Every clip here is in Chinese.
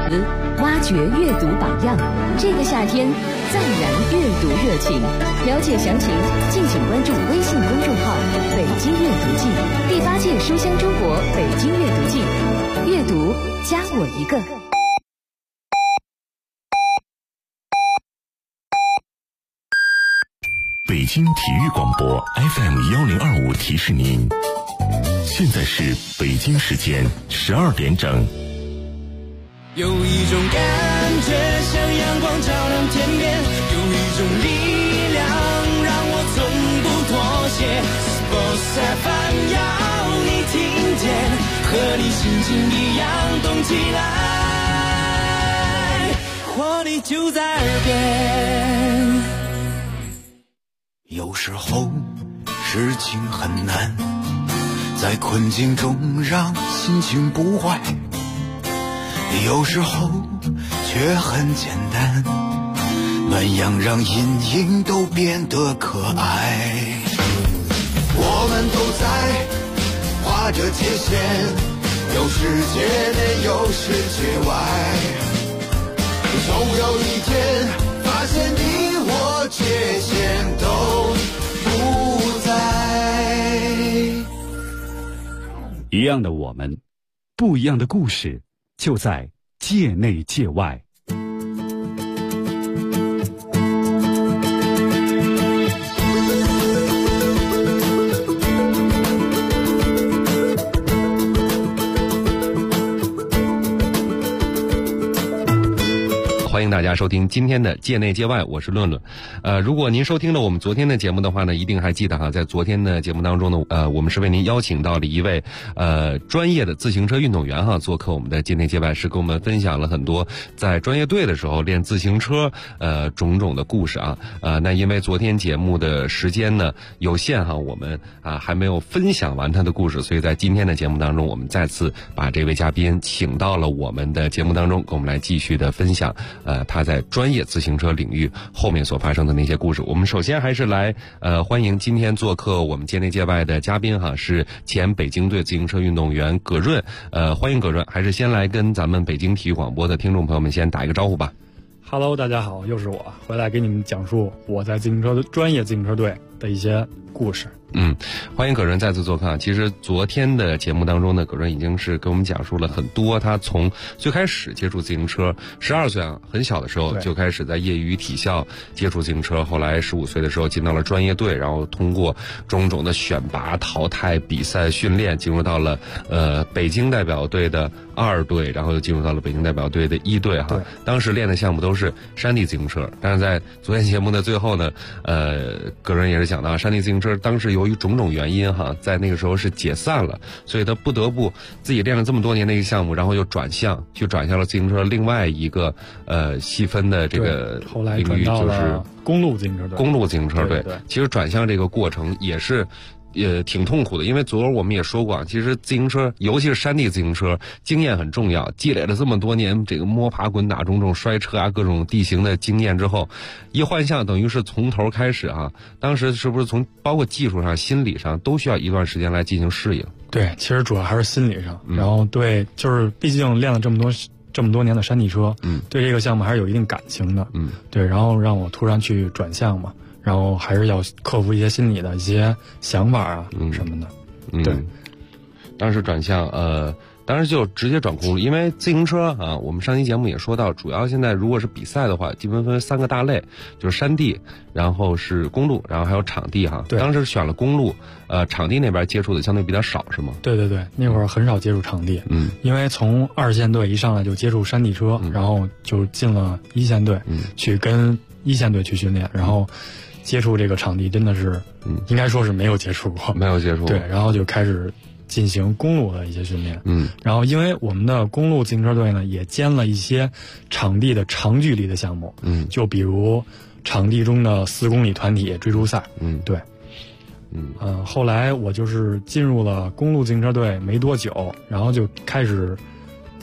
挖掘阅读榜样。这个夏天，再燃阅读热情。了解详情，敬请关注微信公众号“北京阅读季”第8届书香中国北京阅读季。阅读加我一个。 北京体育广播 FM1025提示您，现在是北京时间12点整。 有一种感觉像阳光照亮天边，有一种力量让我从不妥协。Sports FM 要你听见，和你心情一样动起来，活力就在耳边。 有时候事情很难，在困境中让心情不坏，有时候却很简单，暖阳让阴影都变得可爱。我们都在画着界限，有世界内有世界外，总有一天发现你我界限都不在。 一样的我们，不一样的故事，就在界内界外。 欢迎大家收听今天的界内界外，我是论论。如果您收听了我们昨天的节目的话呢，一定还记得哈，在昨天的节目当中呢，我们是为您邀请到了一位专业的自行车运动员哈，做客我们的界内界外，是跟我们分享了很多在专业队的时候练自行车种种的故事啊。那因为昨天节目的时间呢有限哈，我们还没有分享完他的故事，所以在今天的节目当中，我们再次把这位嘉宾请到了我们的节目当中，跟我们来继续的分享他在专业自行车领域后面所发生的那些故事。我们首先还是来欢迎今天做客我们界内界外的嘉宾哈，是前北京队自行车运动员葛润。欢迎葛润，还是先来跟咱们北京体育广播的听众朋友们先打一个招呼吧。 Hello， 大家好，又是我回来给你们讲述我在专业自行车队的一些故事。 欢迎葛润再次做客。其实昨天的节目当中呢，葛润已经是给我们讲述了很多他从最开始接触自行车，12岁啊，很小的时候就开始在业余体校接触自行车，后来15岁的时候进到了专业队，然后通过种种的选拔、淘汰、比赛、训练，进入到了北京代表队的2队，然后又进入到了北京代表队的1队哈。当时练的项目都是山地自行车，但是在昨天节目的最后呢，葛润也是讲到山地自行车当时由于种种原因哈，在那个时候是解散了，所以他不得不自己练了这么多年的一个项目，然后又转向了自行车另外一个细分的这个领域，就是公路自行车队。 公路自行车队，其实转向这个过程也是挺痛苦的，因为昨儿我们也说过，其实自行车，尤其是山地自行车，经验很重要。积累了这么多年这个摸爬滚打、种种摔车啊、各种地形的经验之后，一换向等于是从头开始啊。当时是不是从包括技术上、心理上都需要一段时间来进行适应？ 对，其实主要还是心理上。然后对，就是毕竟练了这么多年的山地车，对这个项目还是有一定感情的。对，然后让我突然去转向嘛。然后还是要克服一些心理的一些想法啊什么的。对， 当时转向当时就直接转公路，因为自行车啊，我们上期节目也说到，主要现在如果是比赛的话，基本分3个大类，就是山地，然后是公路，然后还有场地哈。 对， 当时选了公路，场地那边接触的相对比较少，是吗？ 对，那会儿很少接触场地，因为从2线队一上来就接触山地车，然后就进了1线队，去跟1线队去训练，然后接触这个场地真的是，应该说是没有接触过，对，然后就开始进行公路的一些训练，然后因为我们的公路自行车队呢也兼了一些场地的长距离的项目，就比如场地中的4公里团体追逐赛，对，后来我就是进入了公路自行车队没多久，然后就开始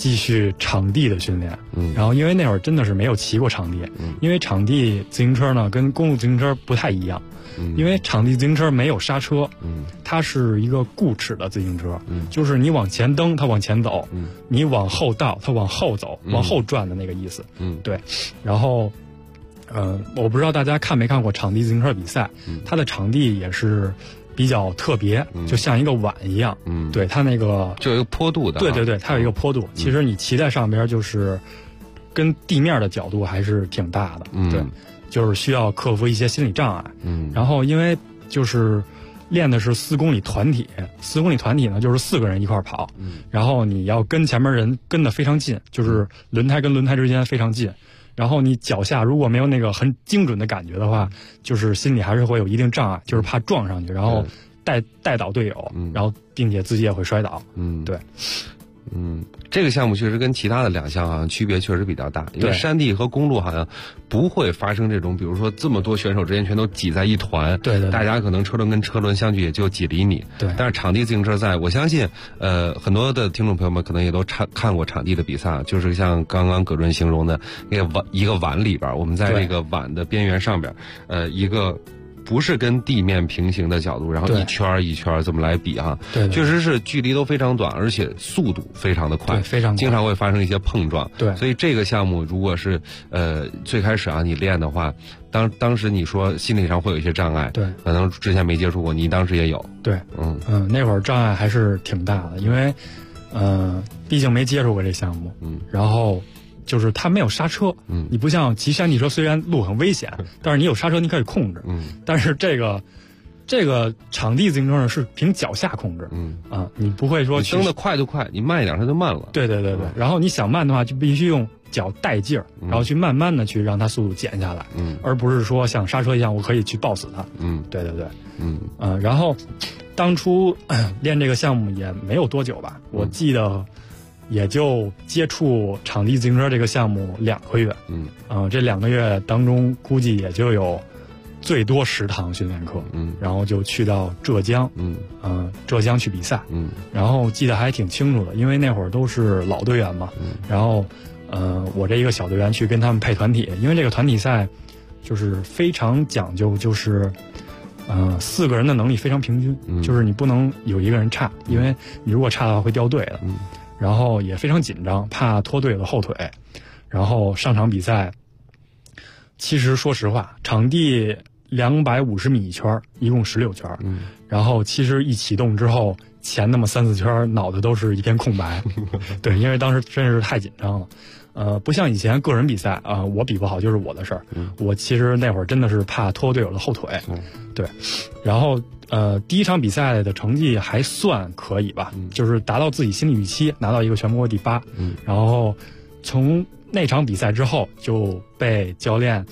继续场地的训练。然后因为那会儿真的是没有骑过场地，因为场地自行车呢跟公路自行车不太一样。因为场地自行车没有刹车，它是一个固齿的自行车，就是你往前蹬它往前走，你往后倒它往后走，往后转的那个意思。对。然后我不知道大家看没看过场地自行车比赛，它的场地也是比较特别，就像一个碗一样。对，它那个就有一个坡度的。 对对对，它有一个坡度。其实你骑在上边就是跟地面的角度还是挺大的。对。就是需要克服一些心理障碍。然后因为就是练的是4公里团体，4公里团体呢就是4个人一块跑，然后你要跟前面人跟得非常近，就是轮胎跟轮胎之间非常近。然后你脚下如果没有那个很精准的感觉的话，就是心里还是会有一定障碍，就是怕撞上去，然后带倒队友，然后并且自己也会摔倒。对。 这个项目确实跟其他的2项好像区别确实比较大，因为山地和公路好像不会发生这种，比如说这么多选手之间全都挤在一团， 对， 大家可能车轮跟车轮相距也就几厘米， 对。 但是场地自行车赛，我相信，很多的听众朋友们可能也都看过场地的比赛，就是像刚刚葛润形容的那个一个碗里边，我们在这个碗的边缘上边，一个不是跟地面平行的角度，然后一圈一圈这么来比哈， 对， 确实是距离都非常短，而且速度非常的快， 对，非常快， 经常会发生一些碰撞。 对， 所以这个项目如果是最开始啊你练的话，当时你说心理上会有一些障碍， 对， 可能之前没接触过，你当时也有。 对，那会儿障碍还是挺大的，因为毕竟没接触过这项目，然后就是它没有刹车，你不像骑山地车，虽然路很危险，但是你有刹车你可以控制，但是这个场地自行车呢是凭脚下控制，你不会说蹬得快就快，你慢一点它就慢了。 对，然后你想慢的话就必须用脚带劲儿，然后去慢慢的去让它速度减下来，而不是说像刹车一样我可以去抱死它。对，然后当初练这个项目也没有多久吧，我记得也就接触场地自行车这个项目2个月，这2个月当中估计也就有最多10堂训练课，然后就去到浙江，浙江去比赛，然后记得还挺清楚的，因为那会儿都是老队员嘛，然后我这一个小队员去跟他们配团体，因为这个团体赛就是非常讲究，就是4个人的能力非常平均，就是你不能有一个人差，因为你如果差的话会掉队的。然后也非常紧张，怕拖队友的后腿。然后上场比赛，其实说实话，场地250米一圈，一共16圈。然后其实一启动之后，前那么3-4圈，脑袋都是一片空白。对，因为当时真是太紧张了。不像以前个人比赛啊，我比不好就是我的事儿。我其实那会儿真的是怕拖队友的后腿。对，然后第一场比赛的成绩还算可以吧，就是达到自己心理预期，拿到一个全国第8。然后从那场比赛之后就被教练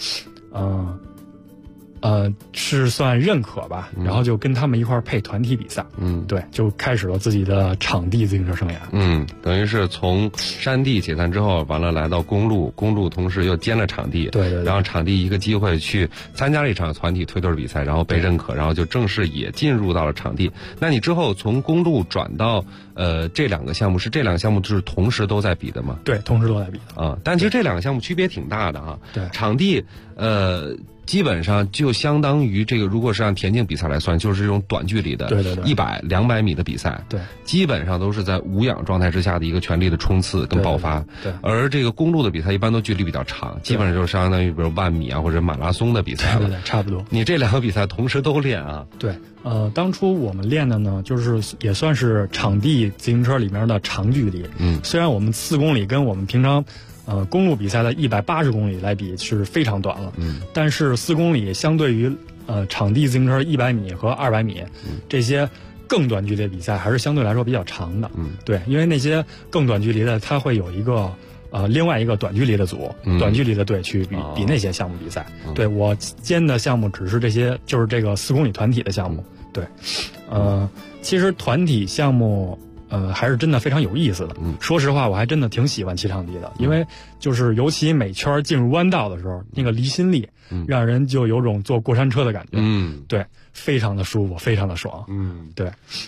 是算认可吧，然后就跟他们一块儿配团体比赛，对，就开始了自己的场地自行车生涯。 等于是从山地解散之后，完了来到公路同时又兼了场地， 对， 然后场地一个机会去参加了一场团体推队比赛，然后被认可，然后就正式也进入到了场地。那你之后从公路转到这2个项目，是这2个项目就是同时都在比的吗？ 对，同时都在比的啊。但其实这2个项目区别挺大的啊。 对， 场地基本上就相当于这个，如果是按田径比赛来算，就是这种短距离的100、200米的比赛， 对， 基本上都是在无氧状态之下的一个全力的冲刺跟爆发。 对， 而这个公路的比赛一般都距离比较长，基本上就是相当于比如10000米啊或者马拉松的比赛了。 对，差不多。 你这2个比赛同时都练啊？ 对，当初我们练的呢，就是也算是场地自行车里面的长距离。虽然我们4公里跟我们平常公路比赛的180公里来比是非常短了，但是4公里相对于场地自行车100米和200米，这些更短距离的比赛还是相对来说比较长的。对，因为那些更短距离的，它会有一个另外一个短距离的组，短距离的队去比那些项目比赛。对，我兼的项目只是这些，就是这个4公里团体的项目。对，其实团体项目还是真的非常有意思的。说实话，我还真的挺喜欢骑场地的，因为就是尤其每圈进入弯道的时候，那个离心力，让人就有种坐过山车的感觉。对，非常的舒服，非常的爽。对。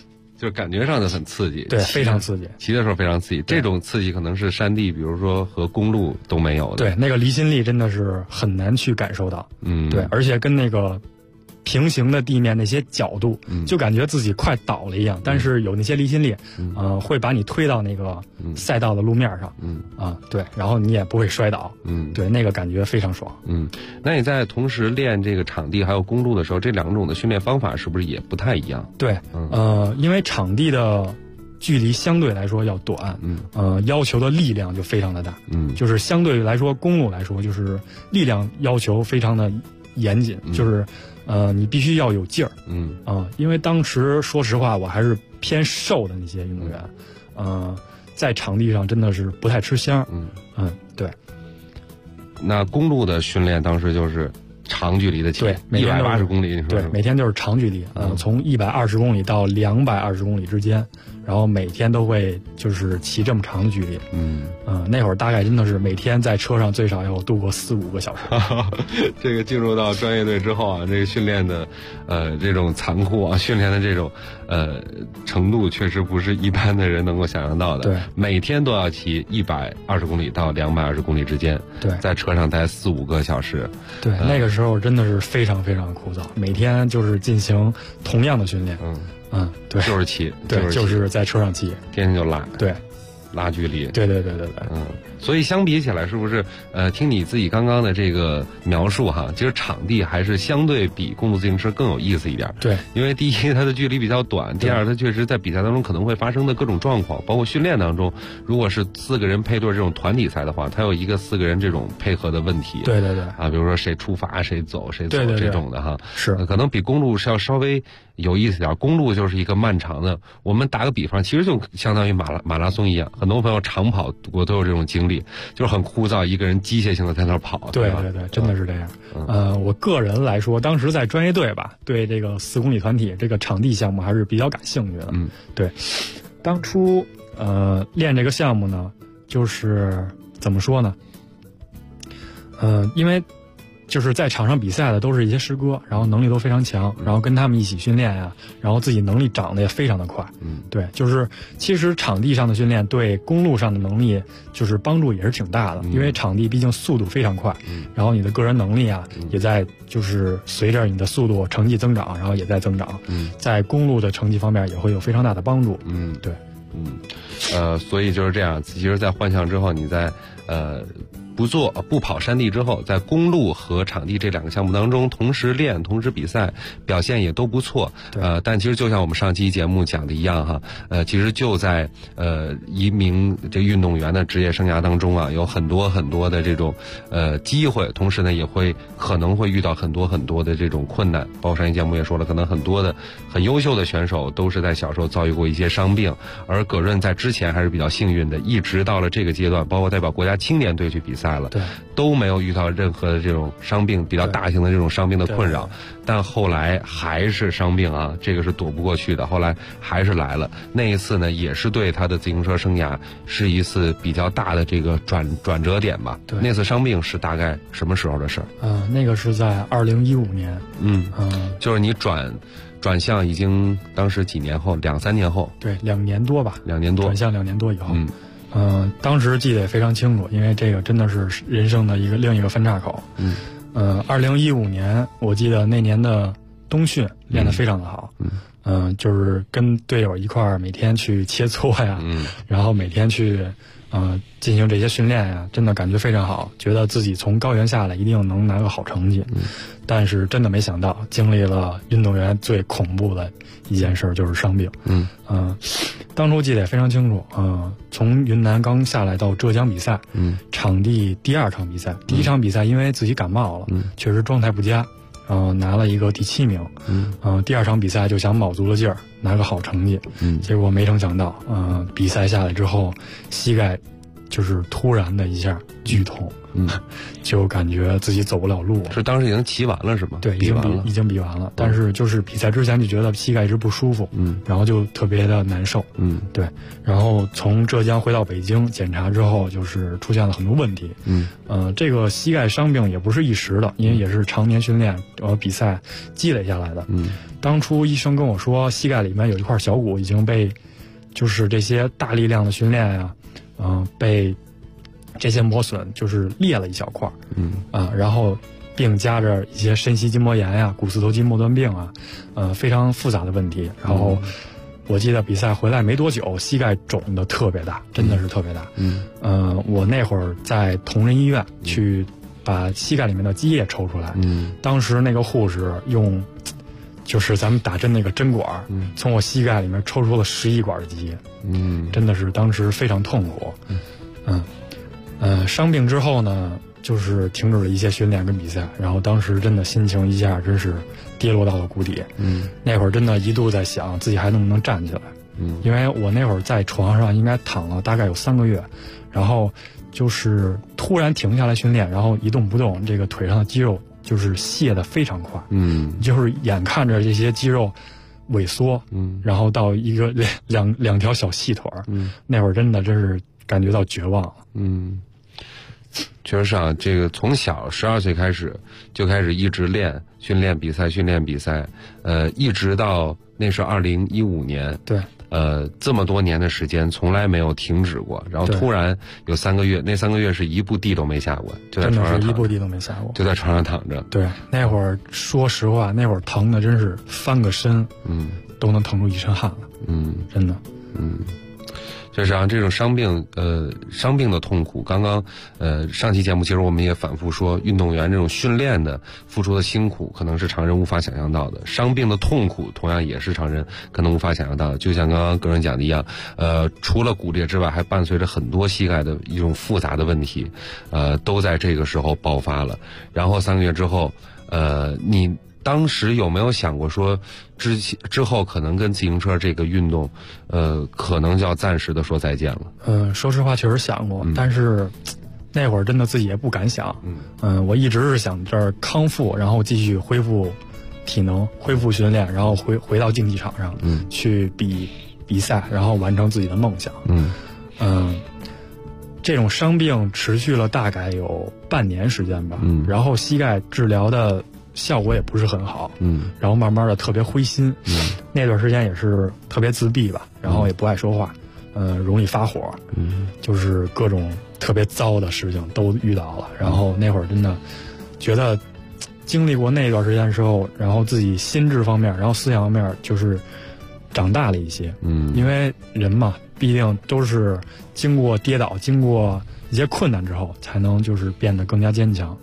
就是感觉上的很刺激， 对，非常刺激， 骑的时候非常刺激。这种刺激可能是山地，比如说和公路都没有的。 对，那个离心力真的是很难去感受到。对，而且跟那个平行的地面那些角度，就感觉自己快倒了一样。但是有那些离心力，会把你推到那个赛道的路面上，对，然后你也不会摔倒，对，那个感觉非常爽。 那你在同时练这个场地还有公路的时候，这两种的训练方法是不是也不太一样？ 对，因为场地的距离相对来说要短，要求的力量就非常的大，就是相对来说公路来说，就是力量要求非常的严谨，就是你必须要有劲儿，因为当时说实话我还是偏瘦的那些运动员，在场地上真的是不太吃香，对。 那公路的训练当时就是长距离的骑， 对 ，180公里， 对，每天就是长距离，从120公里到220公里之间，然后每天都会就是骑这么长的距离，那会儿大概真的是每天在车上最少要度过4-5个小时。 这个进入到专业队之后啊，这个训练的这种残酷啊，训练的这种程度确实不是一般的人能够想象到的。 对， 每天都要骑120公里到220公里之间， 对， 在车上待4-5个小时。 对，那个时候真的是非常非常枯燥，每天就是进行同样的训练。对， 就是骑， 对，就是在车上骑， 天天就拉， 对， 拉距离， 对， 所以相比起来，是不是听你自己刚刚的这个描述哈，其实场地还是相对比公路自行车更有意思一点。 对， 因为第一它的距离比较短，第二它确实在比赛当中可能会发生的各种状况，包括训练当中，如果是4个人配对这种团体赛的话，它有一个4个人这种配合的问题。 对啊，比如说谁出发谁走谁走这种的哈， 是可能比公路是要稍微有意思点。公路就是一个漫长的，我们打个比方，其实就相当于马拉松一样，很多朋友长跑我都有这种经历，就是很枯燥，一个人机械性的在那儿跑。 对，真的是这样。我个人来说，当时在专业队吧，对这个4公里团体这个场地项目还是比较感兴趣的。对，当初练这个项目呢，就是怎么说呢？因为就是在场上比赛的都是一些师哥，然后能力都非常强，然后跟他们一起训练呀，然后自己能力长得也非常的快。对，就是其实场地上的训练对公路上的能力就是帮助也是挺大的，因为场地毕竟速度非常快，然后你的个人能力啊也在就是随着你的速度成绩增长，然后也在增长，在公路的成绩方面也会有非常大的帮助。对， 所以就是这样，其实在换项之后，你在不跑山地之后，在公路和场地这2个项目当中同时练同时比赛，表现也都不错。但其实就像我们上期节目讲的一样哈，其实就在一名这运动员的职业生涯当中啊，有很多很多的这种机会，同时呢也可能会遇到很多很多的这种困难。包括上期节目也说了，可能很多的很优秀的选手都是在小时候遭遇过一些伤病，而葛润在之前还是比较幸运的，一直到了这个阶段，包括代表国家青年队去比赛了， 对， 都没有遇到任何的这种伤病，比较大型的这种伤病的困扰。但后来还是伤病啊，这个是躲不过去的，后来还是来了。那一次呢，也是对他的自行车生涯是一次比较大的这个转折点吧。 对， 那次伤病是大概什么时候的事儿？ 那个是在2015年。 就是你转向已经当时几年后，2-3年后。 对，2年多吧。 2年多。 转向2年多以后。当时记得也非常清楚，因为这个真的是人生的另一个分岔口。2015年，我记得那年的冬训练得非常的好。就是跟队友一块儿每天去切磋呀，然后每天去进行这些训练呀，真的感觉非常好，觉得自己从高原下来一定能拿个好成绩。但是真的没想到，经历了运动员最恐怖的一件事，就是伤病。当初记得也非常清楚。从云南刚下来到浙江比赛，场地第2场比赛，第1场比赛因为自己感冒了，确实状态不佳，拿了一个第7名。第2场比赛就想卯足了劲儿拿个好成绩，结果没成想到，比赛下来之后膝盖就是突然的一下剧痛，就感觉自己走不了路。 是当时已经骑完了是吗？ 对，已经比完了，但是就是比赛之前就觉得膝盖一直不舒服，然后就特别的难受，对，然后从浙江回到北京检查之后，就是出现了很多问题，这个膝盖伤病也不是一时的，因为也是常年训练比赛积累下来的，当初医生跟我说膝盖里面有一块小骨已经被就是这些大力量的训练呀，被这些磨损就是裂了一小块，然后并加着一些深膝筋膜炎呀、股四头肌末端病啊，非常复杂的问题。然后我记得比赛回来没多久，膝盖肿得特别大，真的是特别大。我那会儿在同仁医院去把膝盖里面的积液抽出来，当时那个护士用就是咱们打针那个针管，从我膝盖里面抽出了11管的积液，真的是当时非常痛苦。伤病之后呢，就是停止了一些训练跟比赛，然后当时真的心情一下真是跌落到了谷底。那会儿真的一度在想自己还能不能站起来，因为我那会儿在床上应该躺了大概有3个月，然后就是突然停下来训练，然后一动不动，这个腿上的肌肉就是卸得非常快，就是眼看着这些肌肉萎缩，然后到一个两条小细腿，那会儿真是感觉到绝望了。 确实是啊，这个从小12岁开始就开始一直训练比赛，一直到那是2015年，对，这么多年的时间从来没有停止过，然后突然有3个月，那3个月是一步地都没下过，就在床上躺着，真的是一步地都没下过，就在床上躺着。对， 那会儿说实话，那会儿疼的真是翻个身，都能疼出一身汗来，真的， 就是这种伤病的痛苦，刚刚上期节目其实我们也反复说，运动员这种训练的付出的辛苦可能是常人无法想象到的，伤病的痛苦同样也是常人可能无法想象到的。就像刚刚个人讲的一样，除了骨裂之外，还伴随着很多膝盖的一种复杂的问题，都在这个时候爆发了。然后3个月之后，你当时有没有想过说之后可能跟自行车这个运动可能就要暂时的说再见了？ 说实话确实想过，但是那会儿真的自己也不敢想。我一直是想这儿康复，然后继续恢复体能，恢复训练，然后回到竞技场上去比赛，然后完成自己的梦想。这种伤病持续了大概有半年时间吧，然后膝盖治疗的效果也不是很好，然后慢慢的特别灰心，那段时间也是特别自闭吧，然后也不爱说话，容易发火，就是各种特别糟的事情都遇到了，然后那会儿真的觉得经历过那段时间之后，然后自己心智方面，然后思想方面就是长大了一些，因为人嘛，毕竟都是经过跌倒，经过一些困难之后，才能就是变得更加坚强。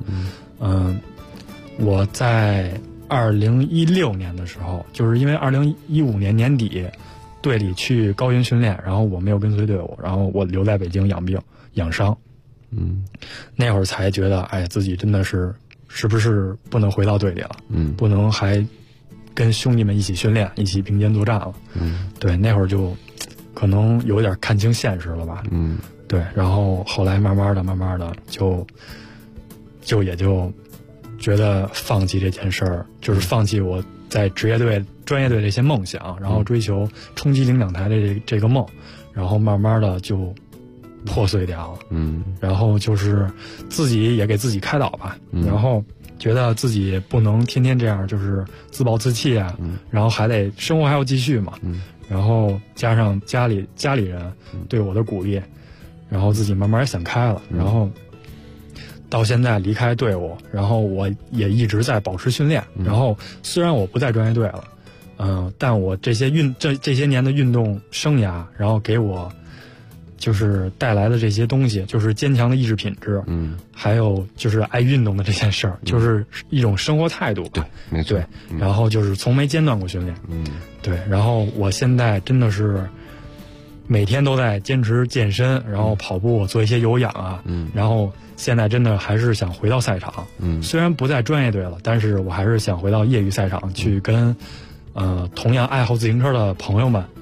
我在2016年的时候，就是因为2015年年底队里去高原训练，然后我没有跟随队伍，然后我留在北京养病养伤。那会儿才觉得，哎，自己真的是不是不能回到队里了？不能还跟兄弟们一起训练，一起并肩作战了。对，那会儿就可能有点看清现实了吧。对，然后后来慢慢的就也就觉得放弃这件事儿，就是放弃我在职业队、专业队这些梦想，然后追求冲击领奖台的这个梦，然后慢慢的就破碎掉了。然后就是自己也给自己开导吧，然后觉得自己不能天天这样，就是自暴自弃啊，然后还得生活还要继续嘛，然后加上家里人对我的鼓励，然后自己慢慢想开了，然后到现在离开队伍，然后我也一直在保持训练，然后虽然我不在专业队了，但我这些年的运动生涯，然后给我就是带来的这些东西，就是坚强的意志品质，还有就是爱运动的这件事儿，就是一种生活态度。对，没错。对，然后就是从没间断过训练。对，然后我现在真的是每天都在坚持健身，然后跑步，做一些有氧啊，然后现在真的还是想回到赛场，虽然不在专业队了，但是我还是想回到业余赛场去跟同样爱好自行车的朋友们，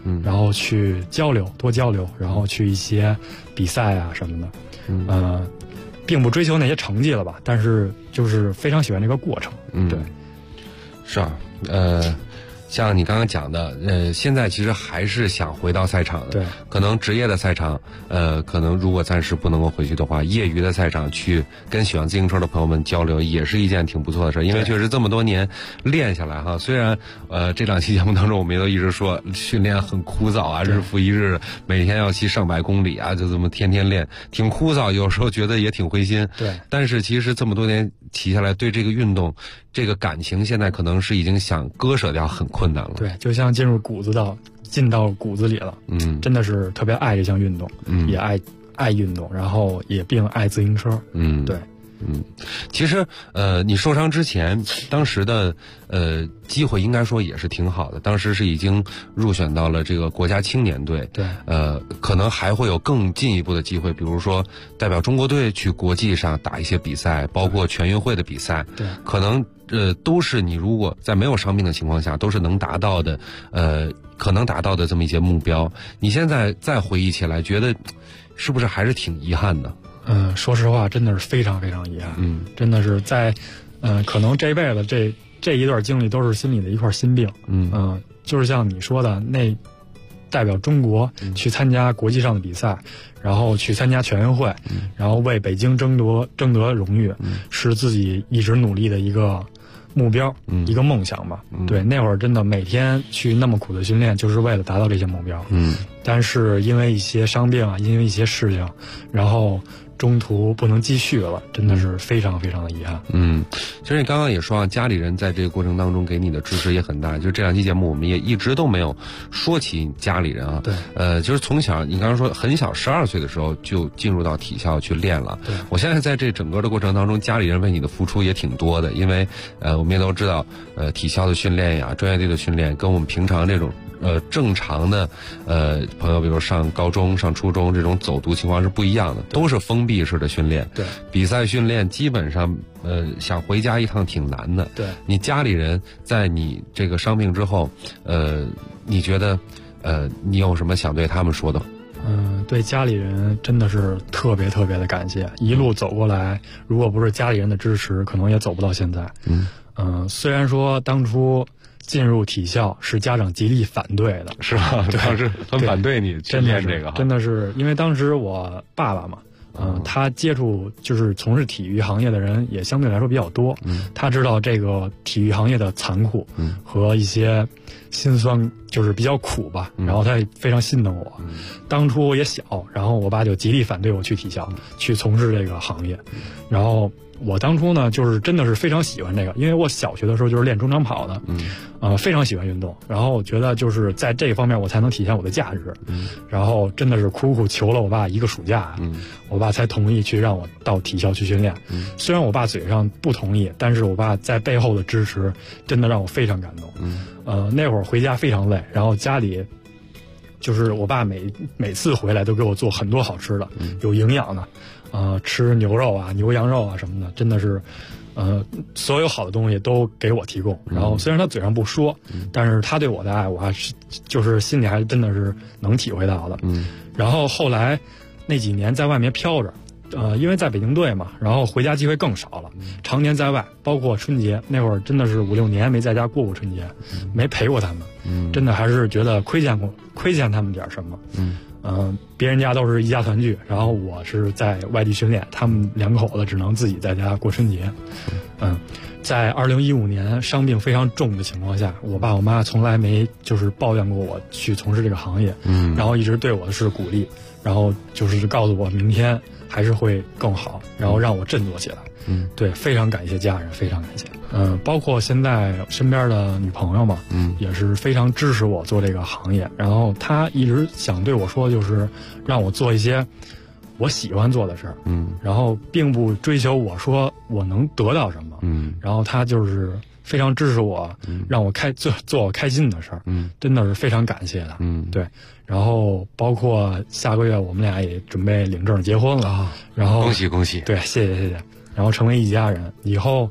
然后去交流，多交流，然后去一些比赛啊什么的，并不追求那些成绩了吧，但是就是非常喜欢这个过程。对， 是啊，像你刚刚讲的，现在其实还是想回到赛场的。 对， 可能职业的赛场，可能如果暂时不能够回去的话，业余的赛场去跟喜欢自行车的朋友们交流，也是一件挺不错的事。因为确实这么多年练下来哈，虽然这两期节目当中我们也都一直说训练很枯燥啊，日复一日，每天要骑上百公里啊，就这么天天练，挺枯燥，有时候觉得也挺灰心。 对， 但是其实这么多年骑下来，对这个运动这个感情，现在可能是已经想割舍掉很困难了。 对，就像进到骨子里了。真的是特别爱这项运动，也爱运动，然后也并爱自行车。对。 其实你受伤之前，当时的机会应该说也是挺好的。当时是已经入选到了这个国家青年队， 对， 可能还会有更进一步的机会，比如说代表中国队去国际上打一些比赛，包括全运会的比赛， 对， 可能都是你如果在没有伤病的情况下，都是能达到的，可能达到的这么一些目标。你现在再回忆起来，觉得是不是还是挺遗憾的？ 说实话，真的是非常非常遗憾。真的是在，可能这辈子这一段经历都是心里的一块心病。就是像你说的，那代表中国去参加国际上的比赛，然后去参加全运会，然后为北京争得荣誉，是自己一直努力的一个目标，一个梦想吧。对，那会儿真的每天去那么苦的训练，就是为了达到这些目标。但是因为一些伤病啊，因为一些事情，然后中途不能继续了，真的是非常非常的遗憾。 其实你刚刚也说啊，家里人在这个过程当中给你的支持也很大。就这两期节目我们也一直都没有说起家里人啊。 对， 就是从小你刚刚说很小12岁的时候就进入到体校去练了。 对， 我现在在这整个的过程当中，家里人为你的付出也挺多的，因为我们也都知道，体校的训练呀，专业队的训练跟我们平常这种正常的朋友，比如上高中、上初中这种走读情况是不一样的，都是封闭式的训练。 对， 比赛训练基本上想回家一趟挺难的。 对， 你家里人在你这个伤病之后，你觉得你有什么想对他们说的？ 对家里人真的是特别特别的感谢，一路走过来，如果不是家里人的支持，可能也走不到现在。虽然说当初进入体校是家长极力反对的， 是吧？当时很反对你去练这个， 真的是因为当时我爸爸嘛，他接触就是从事体育行业的人也相对来说比较多，他知道这个体育行业的残酷，和一些辛酸，就是比较苦吧，然后他也非常心疼我。当初也小，然后我爸就极力反对我去体校，去从事这个行业，然后我当初呢，就是真的是非常喜欢这个，因为我小学的时候就是练中长跑的，非常喜欢运动，然后我觉得就是在这方面我才能体现我的价值，然后真的是苦苦求了我爸一个暑假，我爸才同意去让我到体校去训练。虽然我爸嘴上不同意，但是我爸在背后的支持真的让我非常感动。那会儿回家非常累，然后家里就是我爸每次回来都给我做很多好吃的，有营养的。吃牛肉啊、牛羊肉啊什么的，真的是，所有好的东西都给我提供。然后虽然他嘴上不说，但是他对我的爱，我还是就是心里还真的是能体会到的。然后后来那几年在外面飘着，因为在北京队嘛，然后回家机会更少了，常年在外，包括春节那会儿真的是5、6年没在家过过春节，没陪过他们，真的还是觉得亏欠他们点什么。别人家都是一家团聚，然后我是在外地训练，他们两口子只能自己在家过春节。在2015年伤病非常重的情况下，我爸我妈从来没就是抱怨过我去从事这个行业，然后一直对我是鼓励，然后就是告诉我明天还是会更好，然后让我振作起来。对，非常感谢家人，非常感谢。包括现在身边的女朋友嘛，也是非常支持我做这个行业。然后她一直想对我说，就是让我做一些我喜欢做的事儿。然后并不追求我说我能得到什么。然后她就是非常支持我，让我做我开心的事儿。真的是非常感谢的。对。然后包括下个月我们俩也准备领证结婚了。然后恭喜恭喜！ 对，谢谢。然后成为一家人，以后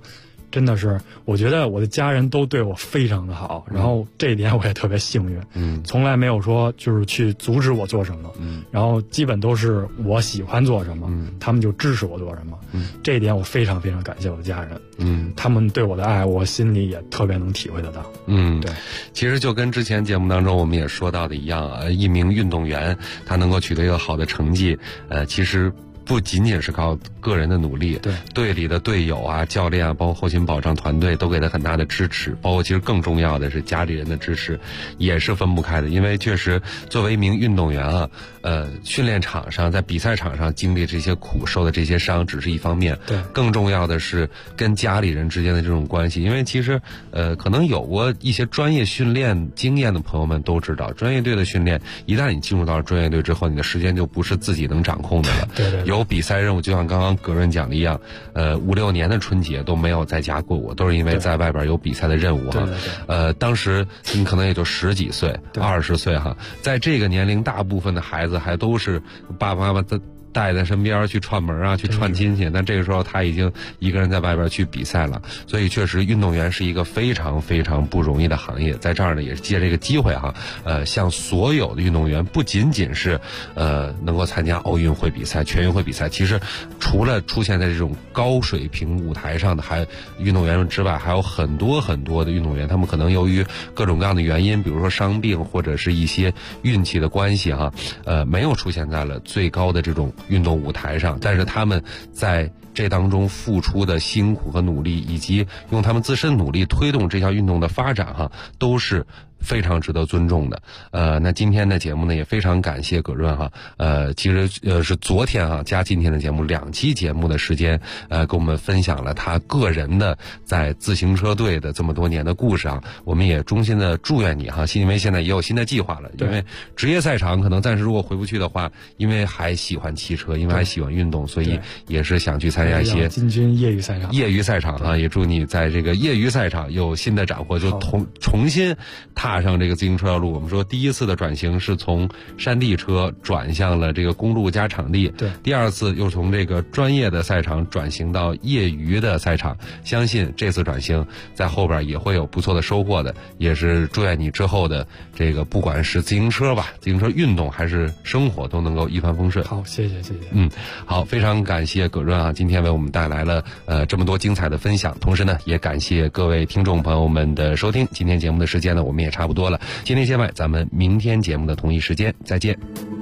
真的是，我觉得我的家人都对我非常的好，然后这一点我也特别幸运，从来没有说就是去阻止我做什么，然后基本都是我喜欢做什么，他们就支持我做什么，这一点我非常非常感谢我的家人，他们对我的爱，我心里也特别能体会得到。对， 其实就跟之前节目当中我们也说到的一样，一名运动员他能够取得一个好的成绩，其实不仅仅是靠个人的努力，队里的队友啊、教练啊，包括后勤保障团队都给他很大的支持，包括其实更重要的是家里人的支持，也是分不开的。因为确实作为一名运动员啊，训练场上在比赛场上经历这些苦、受的这些伤只是一方面，更重要的是跟家里人之间的这种关系。因为其实可能有过一些专业训练经验的朋友们都知道，专业队的训练一旦你进入到专业队之后，你的时间就不是自己能掌控的了。有比赛任务，就像刚刚葛润讲的一样，5-6年的春节都没有在家过过，都是因为在外边有比赛的任务哈。当时你可能也就10几岁、20岁哈，在这个年龄，大部分的孩子还都是爸爸妈妈的带在身边去串门啊，去串亲戚。但这个时候他已经一个人在外边去比赛了，所以确实运动员是一个非常非常不容易的行业。在这儿呢，也是借这个机会哈，向所有的运动员，不仅仅是能够参加奥运会比赛、全运会比赛，其实除了出现在这种高水平舞台上的运动员之外，还有很多很多的运动员，他们可能由于各种各样的原因，比如说伤病或者是一些运气的关系哈，没有出现在了最高的这种运动舞台上，但是他们在这当中付出的辛苦和努力，以及用他们自身努力推动这项运动的发展哈，都是非常值得尊重的。那今天的节目呢，也非常感谢葛润哈。其实是昨天哈加今天的节目2期节目的时间，跟我们分享了他个人的在自行车队的这么多年的故事啊。我们也衷心的祝愿你哈，因为现在也有新的计划了。因为职业赛场可能暂时如果回不去的话，因为还喜欢骑车，因为还喜欢运动，所以也是想去参加一些进军业余赛场。 业余赛场啊，也祝你在这个业余赛场有新的斩获，就重新踏上这个自行车路。我们说第一次的转型是从山地车转向了这个公路加场地，第二次又从这个专业的赛场转型到业余的赛场。相信这次转型在后边也会有不错的收获的，也是祝愿你之后的这个不管是自行车吧、自行车运动还是生活都能够一帆风顺。 好，谢谢。 好，非常感谢葛润啊，今天为我们带来了这么多精彩的分享，同时呢也感谢各位听众朋友们的收听。今天节目的时间呢我们也差不多了，今天节外咱们明天节目的同一时间再见。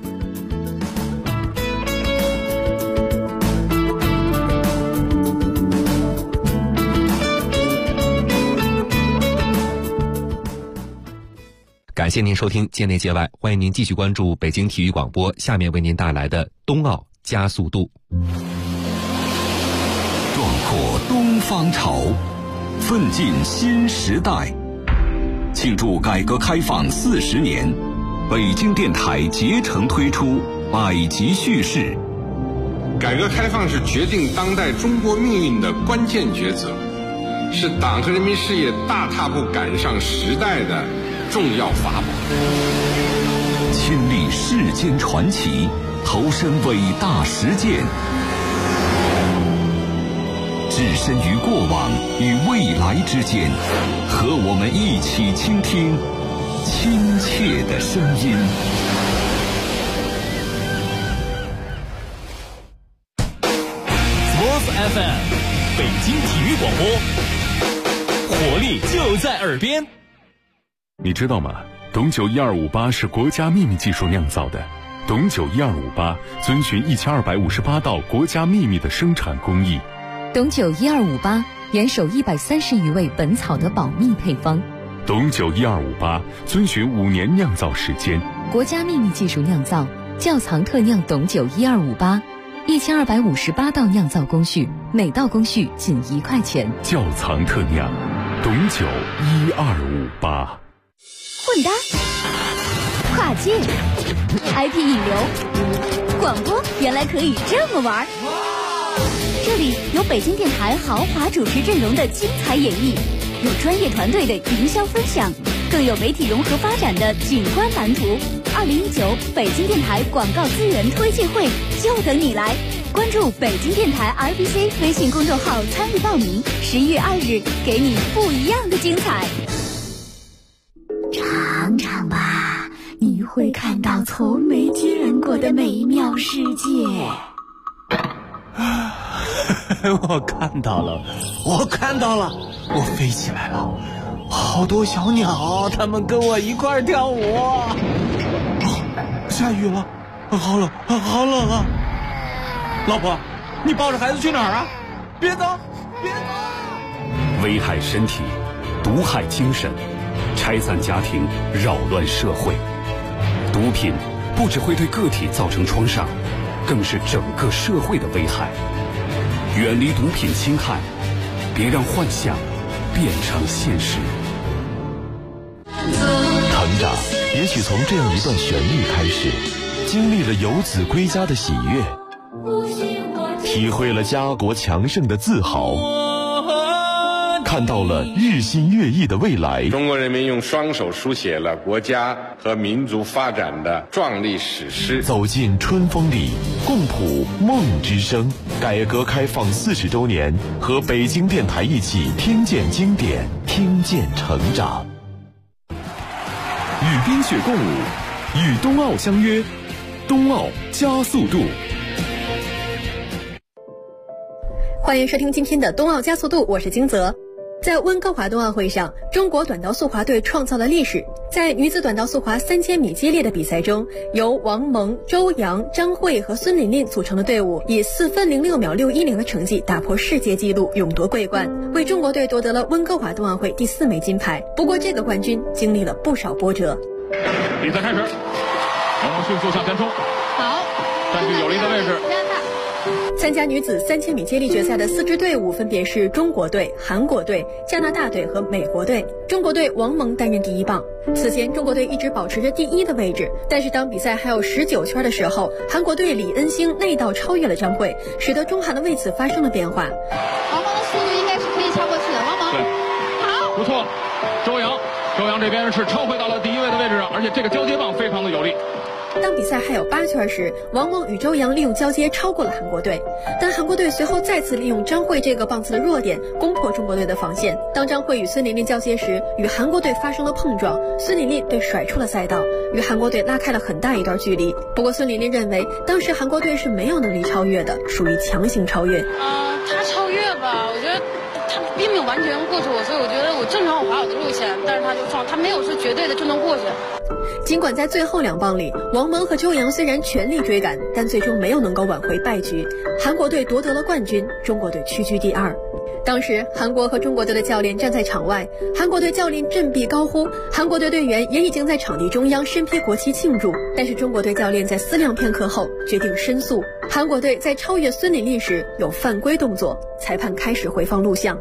感谢您收听界内界外，欢迎您继续关注北京体育广播下面为您带来的冬奥加速度。 壮阔东方潮，奋进新时代。庆祝改革开放40年，北京电台竭诚推出百集叙事。 改革开放是决定当代中国命运的关键抉择，是党和人民事业大踏步赶上时代的重要法宝。 亲历世间传奇，投身伟大实践，置身于过往与未来之间，和我们一起倾听亲切的声音。 Sports FM， 北京体育广播，活力就在耳边。 你知道吗？董酒1258是国家秘密技术酿造的。董酒1258遵循1258道国家秘密的生产工艺。 董酒1258严守130余味本草的保密配方。 董酒1258遵循5年酿造时间， 国家秘密技术酿造，窖藏特酿董酒1258，1258道酿造工序，每道工序仅1块钱。 窖藏特酿，董酒1258。 混搭、跨界、IP 引流、广播，原来可以这么玩。这里有北京电台豪华主持阵容的精彩演绎，有专业团队的营销分享，更有媒体融合发展的景观蓝图。2019北京电台广告资源推介会就等你来， 关注北京电台 RBC 微信公众号参与报名，11月2日给你不一样的精彩。尝尝吧，你会看到从没见过的美妙世界。 我看到了，我飞起来了，好多小鸟，它们跟我一块跳舞。下雨了，好冷啊！老婆，你抱着孩子去哪儿啊？别走！ 危害身体，毒害精神，拆散家庭，扰乱社会。毒品不只会对个体造成创伤，更是整个社会的危害。远离毒品侵害，别让幻想变成现实。 成长也许从这样一段旋律开始，经历了游子归家的喜悦，体会了家国强盛的自豪，看到了日新月异的未来。 中国人民用双手书写了国家和民族发展的壮丽史诗。 走进春风里，共谱梦之声。改革开放40周年，和北京电台一起听见经典，听见成长。 与冰雪共舞，与冬奥相约，冬奥加速度。 欢迎收听今天的冬奥加速度，我是金泽。在温哥华冬奥会上，中国短道速滑队创造了历史。在女子短道速滑3000米接力的比赛中，由王蒙、周洋、张慧和孙琳琳组成的队伍以4分06秒610的成绩打破世界纪录，勇夺桂冠，为中国队夺得了温哥华冬奥会第4枚金牌。不过这个冠军经历了不少波折。 比赛开始，王蒙迅速向前冲， 好， 占据有利的位置。 参加女子3000米接力决赛的4支队伍分别是中国队、韩国队、加拿大队和美国队。中国队王蒙担任第1棒。此前中国队一直保持着第1的位置，但是当比赛还有19圈的时候，韩国队李恩星内道超越了张慧，使得中韩的位置发生了变化。 王蒙的速度应该是可以超过去的，王蒙， 对， 好， 不错。周洋这边是超回到了第1位的位置上，而且这个交接棒非常的有力。 当比赛还有8圈时，王蒙与周洋利用交接超过了韩国队，但韩国队随后再次利用张慧这个棒次的弱点攻破中国队的防线。当张慧与孙琳琳交接时，与韩国队发生了碰撞，孙琳琳被甩出了赛道，与韩国队拉开了很大一段距离。不过孙琳琳认为当时韩国队是没有能力超越的，属于强行超越。 他超越吧，我觉得他并没有完全过去我，所以我觉得我正常滑我的路线，但是他就撞，他没有说绝对的就能过去。 尽管在最后2棒里，王蒙和周洋虽然全力追赶，但最终没有能够挽回败局。韩国队夺得了冠军，中国队屈居第2。当时韩国和中国队的教练站在场外，韩国队教练振臂高呼，韩国队队员也已经在场地中央身披国旗庆祝。但是中国队教练在思量片刻后决定申诉。韩国队在超越孙琳琳时有犯规动作，裁判开始回放录像。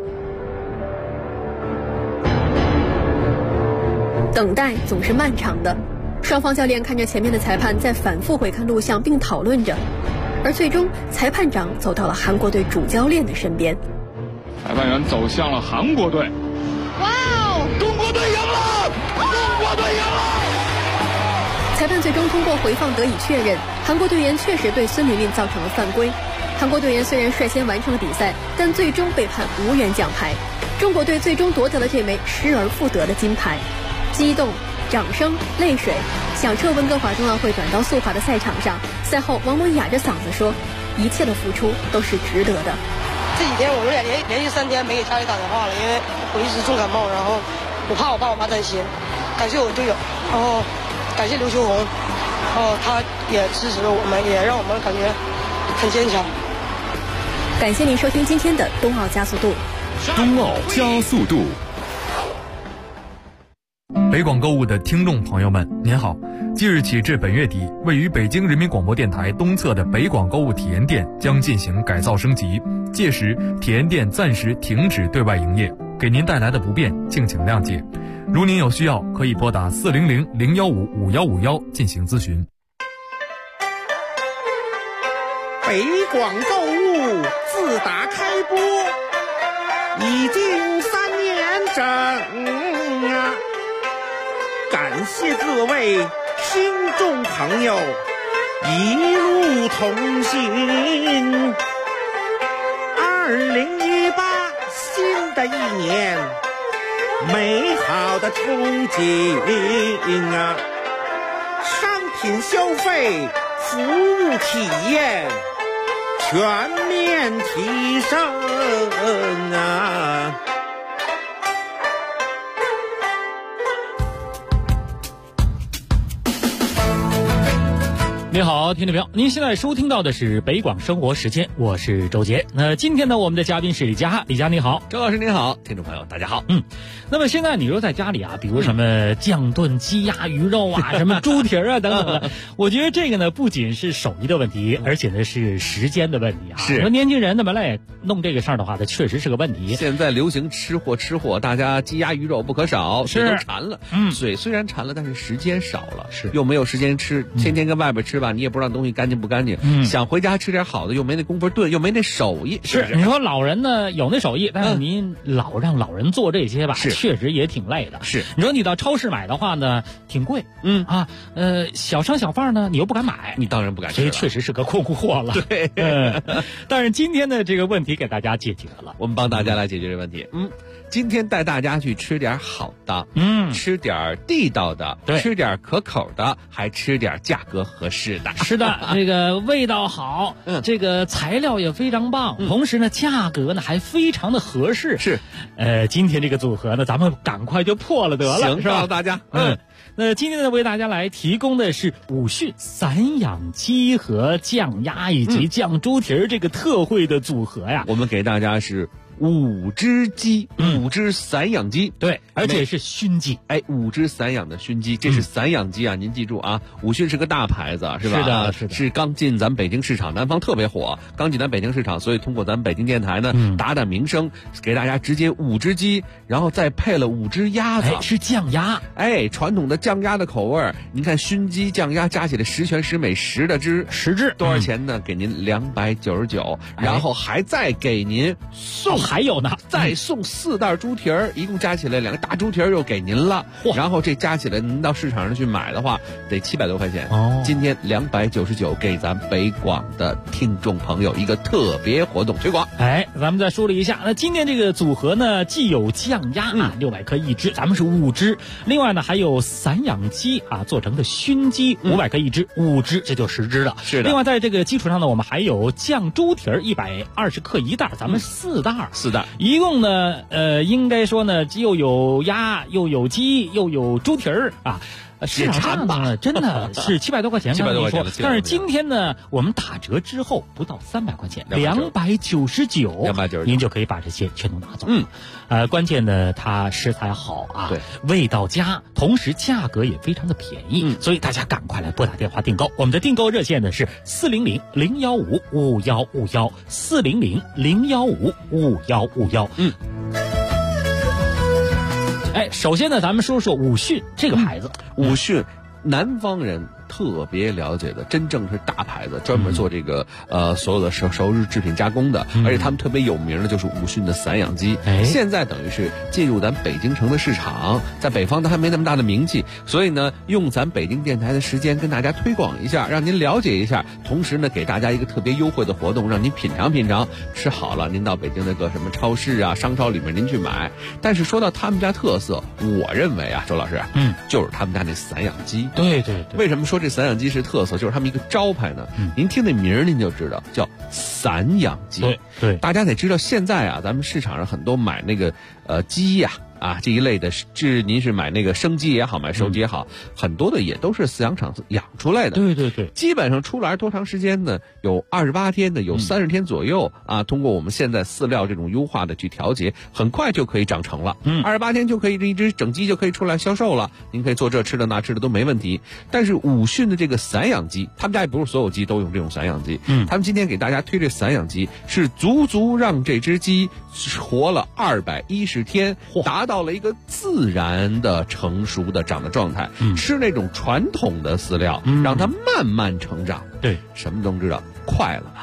等待总是漫长的，双方教练看着前面的裁判在反复回看录像并讨论着，而最终裁判长走到了韩国队主教练的身边。 裁判员走向了韩国队。 哇哦， 中国队赢了！中国队赢了！ 裁判最终通过回放得以确认，韩国队员确实对孙琳琳造成了犯规。韩国队员虽然率先完成了比赛，但最终被判无缘奖牌。中国队最终夺得了这枚失而复得的金牌。激动、掌声、泪水响彻温哥华冬奥会短道速滑的赛场上。赛后，王蒙哑着嗓子说：“一切的付出都是值得的。” 这几天我有点连续3天没给家里打电话了，因为我一直重感冒，然后我怕我爸我妈担心。感谢我队友，然后感谢刘秋红，然后他也支持我们，也让我们感觉很坚强。 感谢您收听今天的冬奥加速度。 冬奥加速度。 北广购物的听众朋友们，您好！即日起至本月底，位于北京人民广播电台东侧的北广购物体验店将进行改造升级，届时体验店暂时停止对外营业，给您带来的不便，敬请谅解。如您有需要，可以拨打400-015-5151进行咨询。 北广购物自打开播，已经3年整啊！感谢各位听众朋友一路同行。2018新的一年，美好的憧憬啊！商品消费、服务体验全面提升啊！ 你好，听众朋友，您现在收听到的是北广生活时间，我是周杰。那今天呢，我们的嘉宾是李佳，李佳你好， 周老师您好，听众朋友大家好。 那么现在你说在家里啊，比如什么酱炖鸡鸭鱼肉啊，什么猪蹄啊等等的，我觉得这个呢不仅是手艺的问题，而且呢是时间的问题啊。 是， 说年轻人呢本来弄这个事儿的话，它确实是个问题。 现在流行吃货，大家鸡鸭鱼肉不可少， 是都馋了。嘴虽然馋了，但是时间少了， 是又没有时间吃，天天跟外边吃吧，你也不知道东西干净不干净。想回家吃点好的，又没那功夫炖，又没那手艺。 是，你说老人呢有那手艺，但是您老让老人做这些吧，确实也挺累。 是， 你说你到超市买的话呢，挺贵，小商小贩呢，你又不敢买， 你当然不敢吃， 所以确实是个困货了。 对， 但是今天的这个问题给大家解决了， 我们帮大家来解决这个问题。今天带大家去吃点好的，吃点地道的，吃点可口的，还吃点价格合适的。 是的，这个味道好，这个材料也非常棒，同时呢，价格呢还非常的合适。 是， 今天这个组合呢，咱们赶快就破了得了， 行， 是吧？ 告诉大家， 那今天呢，为大家来提供的是武训散养鸡和酱鸭以及酱猪蹄这个特惠的组合呀。 我们给大家是5只鸡，5只散养鸡， 对，而且是熏鸡。 5只散养的熏鸡，这是散养鸡啊！您记住啊，武训是个大牌子，是吧？ 是的，是的， 是刚进咱北京市场，南方特别火，刚进咱北京市场，所以通过咱北京电台呢，打打名声，给大家直接5只鸡，然后再配了5只鸭子， 是酱鸭， 传统的酱鸭的口味。您看熏鸡、酱鸭加起来十全十美，10的只 ，10只多少钱呢？给您299，然后还再给您送。 还有呢， 再送4袋猪蹄儿，一共加起来2个大猪蹄儿又给您了。然后这加起来，您到市场上去买的话，得700多块钱。今天299给咱北广的听众朋友一个特别活动推广。 咱们再梳理一下，那今天这个组合呢，既有酱鸭600克1只，咱们是5只；另外呢，还有散养鸡做成的熏鸡500克1只，5只，这就10只了。 是的。 另外在这个基础上呢，我们还有酱猪蹄儿120克1袋，咱们4袋。一共呢，应该说呢，又有鸭，又有鸡，又有猪蹄儿啊。市场上呢，真的是700多块钱，700多块钱。但是今天呢，我们打折之后不到300块钱，299，您就可以把这些全都拿走。关键呢，它食材好啊， 对， 味道佳，同时价格也非常的便宜，所以大家赶快来拨打电话订购。我们的订购热线呢是400-015-5151，400-015-5151。首先呢，咱们说说武训这个牌子。 武训，南方人特别了解的，真正是大牌子，专门做这个所有的熟日制品加工的，而且他们特别有名的就是武训的散养鸡。现在等于是进入咱北京城的市场，在北方它还没那么大的名气，所以呢，用咱北京电台的时间跟大家推广一下，让您了解一下，同时呢，给大家一个特别优惠的活动，让您品尝品尝。吃好了，您到北京那个什么超市啊、商超里面您去买。但是说到他们家特色，我认为啊，周老师，就是他们家那散养鸡。 对， 为什么说这散养鸡是特色？就是他们一个招牌呢。您听那名儿您就知道，叫散养鸡。 对， 大家得知道，现在啊，咱们市场上很多买那个鸡呀。这一类的，您是买那个生鸡也好，买熟鸡也好，很多的也都是饲养场养出来的。 对， 基本上出来多长时间呢？有28天的，有30天左右啊。通过我们现在饲料这种优化的去调节，很快就可以长成了。28天就可以一只整鸡就可以出来销售了。您可以做这吃的那吃的都没问题。但是武训的这个散养鸡，他们家也不是所有鸡都用这种散养鸡。他们今天给大家推这散养鸡，是足足让这只鸡活了210天，达到了一个自然的成熟的长的状态。吃那种传统的饲料，让它慢慢成长。 对， 什么都知道，快了吧？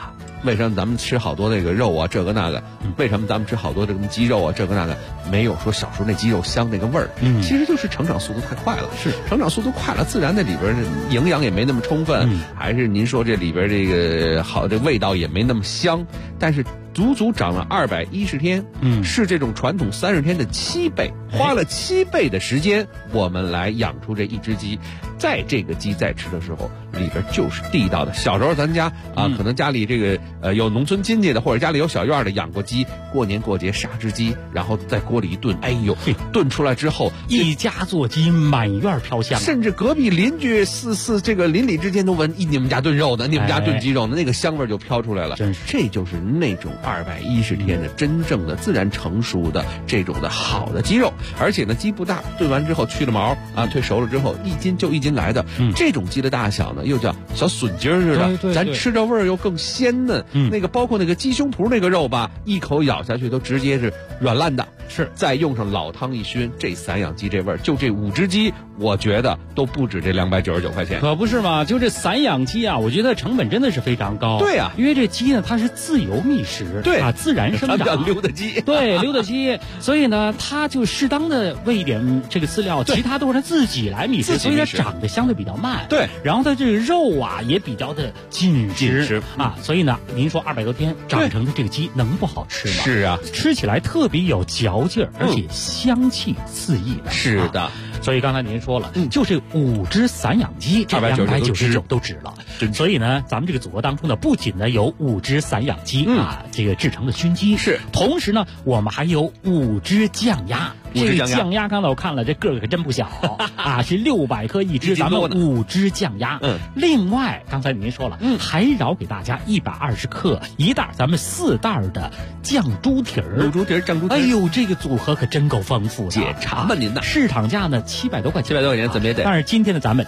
为什么咱们吃好多那个肉啊，这个那个？为什么咱们吃好多这个鸡肉啊，这个那个？没有说小时候那鸡肉香那个味儿，其实就是成长速度太快了。 是成长速度快了，自然那里边营养也没那么充分，还是您说这里边这个好，这味道也没那么香，但是足足长了210天，是这种传统30天的7倍，花了7倍的时间，我们来养出这一只鸡。在这个鸡在吃的时候，里边就是地道的。小时候咱家啊，可能家里这个有农村亲戚的，或者家里有小院的养过鸡，过年过节杀只鸡，然后在锅里一炖，哎呦，炖出来之后， 一家做鸡，满院飘香， 甚至隔壁邻居这个邻里之间都闻，你们家炖肉呢，你们家炖鸡肉呢，那个香味就飘出来了。 真是， 这就是那种210天的真正的自然成熟的这种的好的鸡肉，而且呢，鸡不大，炖完之后去了毛啊，退熟了之后1斤就1斤来的，这种鸡的大小呢，又叫小笋筋似的， 对， 咱吃着味儿又更鲜嫩。那个包括那个鸡胸脯那个肉吧，一口咬下去都直接是软烂的， 是再用上老汤一熏，这散养鸡这味儿，就这5只鸡，我觉得都不止这299块钱。 可不是嘛，就这散养鸡啊，我觉得成本真的是非常高。 对啊， 因为这鸡呢，它是自由觅食， 对啊，自然生长， 叫溜达鸡， 对，溜达鸡。所以呢，它就适当的喂一点这个饲料，其他都是它自己来觅食，所以它长得相对比较慢。 对， 然后它这个肉啊也比较的紧实啊，所以呢，您说200多天长成的这个鸡能不好吃吗？ 是啊， 吃起来特别有嚼劲儿，而且香气四溢的。 是的。 所以刚才您说了，就这5只散养鸡，这299都值了。所以呢，咱们这个组合当中呢，不仅呢有5只散养鸡啊，这个制成的熏鸡， 是， 同时呢，我们还有5只酱鸭。这个酱鸭刚才我看了，这个可真不小啊，是600克一只，咱们5只酱鸭。另外刚才您说了，还饶给大家120克一袋，咱们4袋的酱猪蹄儿。 酱猪蹄儿。 哎呦，这个组合可真够丰富的。 解馋吧您呢？ 市场价呢700多块钱 ，700多块钱怎么也得。 但是今天呢，咱们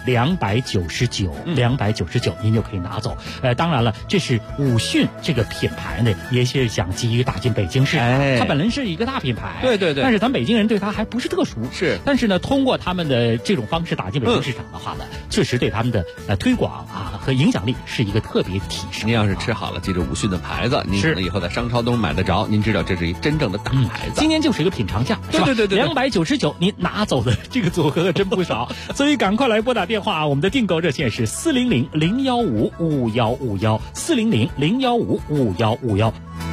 299，299您就可以拿走。当然了，这是武训这个品牌呢，也是想急于打进北京市场。它本来是一个大品牌， 对， 但是咱北京人对它还不是特熟。 是， 但是呢，通过他们的这种方式打进北京市场的话呢，确实对他们的推广啊和影响力是一个特别提升。 您要是吃好了，记住武训的牌子，您可能以后在商超都能买得着。您知道这是一真正的大牌子。 今天就是一个品尝价，是吧？ 对 ，299，您拿走的这个组合可真不少。所以赶快来拨打电话，我们的订购热线是400-015-5151，400-015-5151。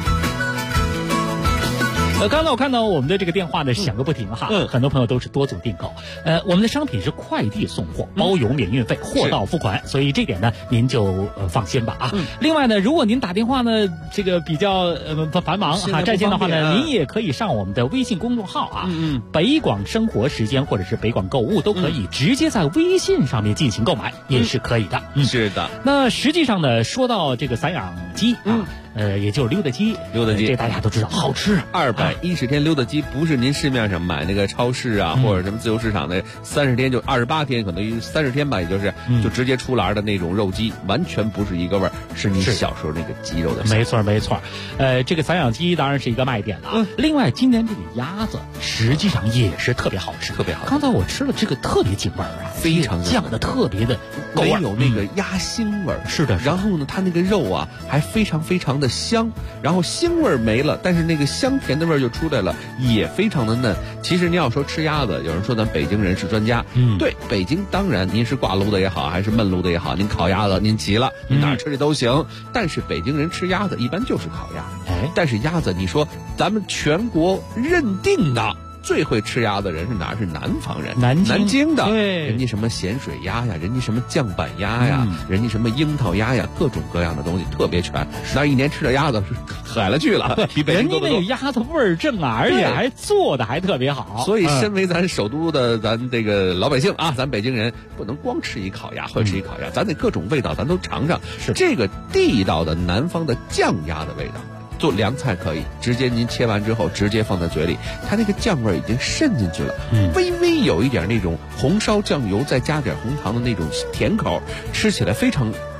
刚才我看到我们的这个电话呢响个不停哈，很多朋友都是多组订购。我们的商品是快递送货，包邮免运费，货到付款，所以这点呢您就放心吧啊。另外呢，如果您打电话呢这个比较繁忙哈占线的话呢，您也可以上我们的微信公众号啊，北广生活时间或者是北广购物都可以直接在微信上面进行购买，也是可以的。 是的。 那实际上呢，说到这个散养鸡啊。也就是溜达鸡，这大家都知道好吃。 210天溜达鸡不是您市面上买那个超市啊，或者什么自由市场的30天就28天，可能30天吧，也就是就直接出栏的那种肉鸡，完全不是一个味儿，是你小时候那个鸡肉的。 没错。这个散养鸡当然是一个卖点了。另外，今年这个鸭子实际上也是特别好吃， 特别好吃。 刚才我吃了这个特别劲味儿啊， 非常酱的特别的够味儿， 没有那个鸭腥味儿。 是的。 然后呢，它那个肉啊还非常的香，然后腥味没了，但是那个香甜的味儿就出来了，也非常的嫩。其实您要说吃鸭子，有人说咱北京人是专家，对，北京当然您是挂炉的也好，还是焖炉的也好，您烤鸭子您齐了，您哪儿吃去都行。但是北京人吃鸭子一般就是烤鸭，但是鸭子你说咱们全国认定的最会吃鸭的人是哪？是南方人，南京的。 对， 人家什么咸水鸭呀，人家什么酱板鸭呀，人家什么樱桃鸭呀，各种各样的东西特别全。那一年吃的鸭子是海了去了，比北京多得多。 人家那个鸭子味儿正啊，而且还做的还特别好。 所以，身为咱首都的咱这个老百姓啊，咱北京人不能光吃一烤鸭，会吃一烤鸭，咱得各种味道咱都尝尝。 是这个地道的南方的酱鸭的味道。做凉菜可以直接您切完之后直接放在嘴里，它那个酱味已经渗进去了，微微有一点那种红烧酱油再加点红糖的那种甜口，吃起来非常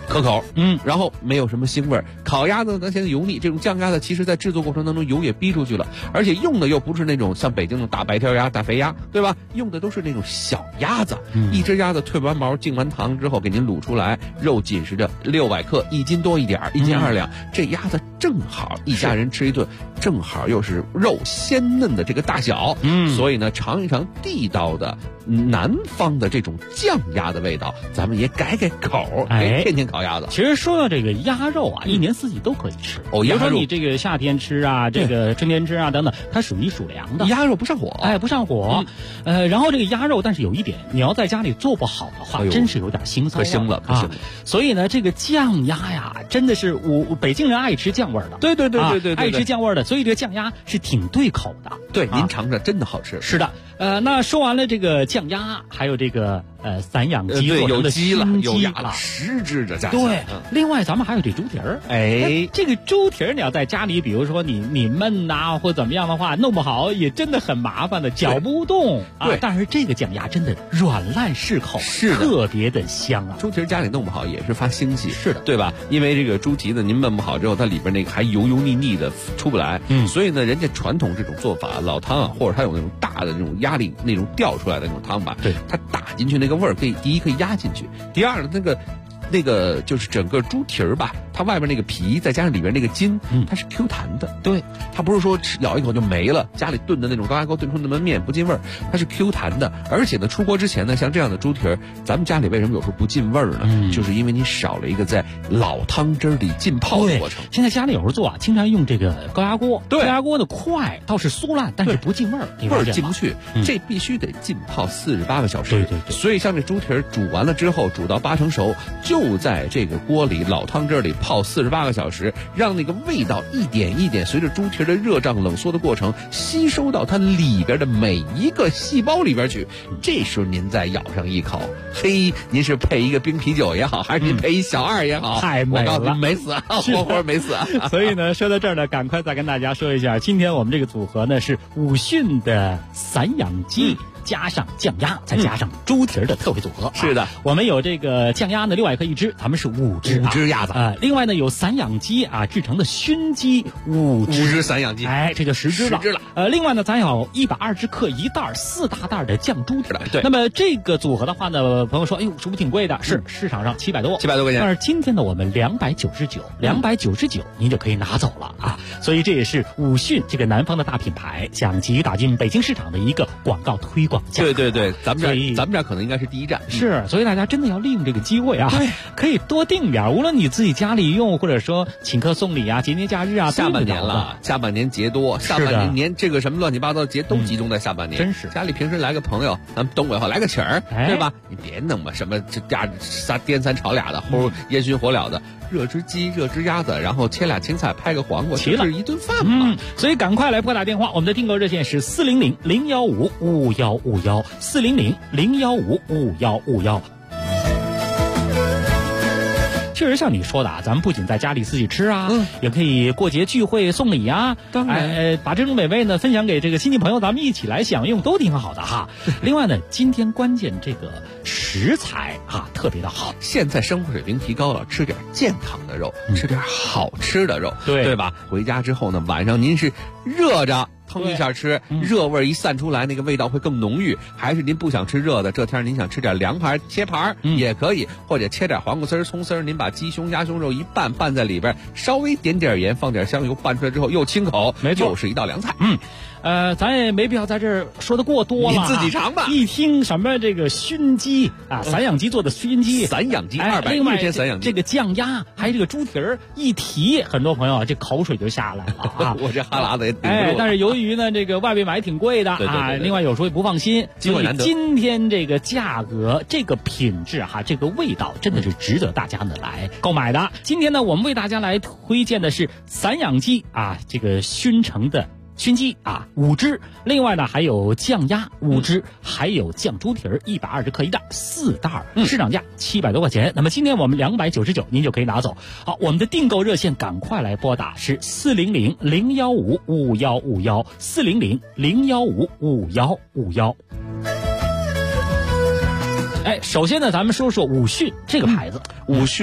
可口，然后没有什么腥味儿。烤鸭子呢，现在油腻，这种酱鸭子其实在制作过程当中油也逼出去了，而且用的又不是那种像北京那种大白条鸭、大肥鸭，对吧？用的都是那种小鸭子，一只鸭子退完毛、净完糖之后给您卤出来，肉紧实着600克，1斤多一点，1斤2两，这鸭子正好一家人吃一顿，正好又是肉鲜嫩的这个大小，所以呢，尝一尝地道的南方的这种酱鸭的味道，咱们也改口，天天烤鸭子。 其实说到这个鸭肉啊，一年四季都可以吃。比如说你这个夏天吃啊，这个春天吃啊等等，它属于属凉的。 鸭肉不上火， 不上火。然后这个鸭肉，但是有一点，你要在家里做不好的话，真是有点腥臊， 可腥了，可腥了。 所以呢，这个酱鸭呀，真的是北京人爱吃酱味儿的。 对， 爱吃酱味儿的，所以这个酱鸭是挺对口的。 对，您尝尝，真的好吃。 是的，那说完了这个酱鸭，还有这个散养鸡做成的鸡了，有鸭了 ，10只的价。 对，另外咱们还有这猪蹄儿。这个猪蹄儿你要在家里，比如说你焖呐，或怎么样的话，弄不好也真的很麻烦的，搅不动。 对， 但是这个酱鸭真的软烂适口， 是特别的香啊。 猪蹄儿家里弄不好也是发腥气， 是的， 对吧？因为这个猪蹄子您焖不好之后，它里边那个还油腻的出不来。所以呢，人家传统这种做法，老汤啊，或者它有那种大的那种压力那种掉出来的那种汤吧， 对， 它打进去那个味儿，第一可以压进去，第二呢，那个就是整个猪蹄儿吧，它外边那个皮再加上里边那个筋，它是 Q 弹的。 对， 它不是说咬一口就没了，家里炖的那种高压锅炖出那么面不进味儿，它是 Q 弹的。而且呢，出锅之前呢，像这样的猪蹄儿，咱们家里为什么有时候不进味儿呢？就是因为你少了一个在老汤汁里浸泡的过程。 现在家里有时候做啊，经常用这个高压锅，高压锅的快倒是酥烂，但是不进味儿， 味儿进不去，这必须得浸泡48个小时。 对。 所以像这猪蹄儿煮完了之后，煮到8成熟，就在这个锅里老汤汁里泡48个小时，让那个味道一点一点随着猪蹄儿的热胀冷缩的过程吸收到它里边的每一个细胞里边去。这时候您再咬上一口，嘿，您是配一个冰啤酒也好，还是您配一小2也好， 太美了， 我告诉您没死，活活没死。 所以呢，说到这儿呢，赶快再跟大家说一下，今天我们这个组合呢是武训的散养鸡。加上酱鸭，再加上猪蹄儿的特惠组合。 是的， 我们有这个酱鸭呢，600克一只，咱们是5只鸭子另外呢，有散养鸡啊制成的熏鸡5只散养鸡， 这就10只了。另外呢，咱有120克一袋4大袋的酱猪蹄儿。 对， 那么这个组合的话呢，朋友说，哎呦，是不是挺贵的？是，市场上700多块钱。 但是今天呢，我们299，299您就可以拿走了啊。所以这也是武训这个南方的大品牌想急于打进北京市场的一个广告推广。 对，咱们这儿可能应该是第一站。 是，所以大家真的要利用这个机会啊，可以多订点，无论你自己家里用，或者说请客送礼啊，节节假日啊， 下半年了，下半年节多，下半年这个什么乱七八糟的节都集中在下半年。 真是， 家里平时来个朋友，咱们东北话来个请儿，对吧？你别弄吧，什么这颠3炒俩的，或者烟熏火燎的，热只鸡，热只鸭子，然后切俩青菜，拍个黄瓜， 齐了一顿饭嘛。 所以赶快来拨打电话，我们的订购热线是400-015-5151，400-015-5151。确实像你说的啊，咱们不仅在家里自己吃啊，也可以过节聚会送礼啊， 当然， 把这种美味呢分享给这个亲戚朋友，咱们一起来享用，都挺好的哈。另外呢，今天关键这个食材啊特别的好， 现在生活水平提高了，吃点健康的肉，吃点好吃的肉，对吧？回家之后呢，晚上您是热着腾一下吃，热味一散出来，那个味道会更浓郁。还是您不想吃热的，这天您想吃点凉盘，切盘也可以，或者切点黄瓜丝、葱丝，您把鸡胸、鸭胸肉一拌在里边，稍微点点盐，放点香油，拌出来之后又清口， 没错， 又是一道凉菜。 咱也没必要在这儿说的过多了， 你自己尝吧。 一听什么这个熏鸡啊，散养鸡做的熏鸡， 散养鸡 210 天散养鸡， 这个酱鸭还有这个猪蹄儿，一提很多朋友这口水就下来了啊！ 我这哈喇子也顶不住。 但是由于呢这个外边买挺贵的啊，另外有时候也不放心，所以今天这个价格、这个品质哈、这个味道真的是值得大家呢来购买的。今天呢，我们为大家来推荐的是散养鸡啊，这个熏成的熏鸡啊5只，另外呢还有酱鸭5只，还有酱猪蹄儿120克一袋4袋，市场价700多块钱。那么今天我们299，您就可以拿走。好，我们的订购热线赶快来拨打是400-015-5151，400-015-5151。首先呢，咱们说说武训这个牌子。 武训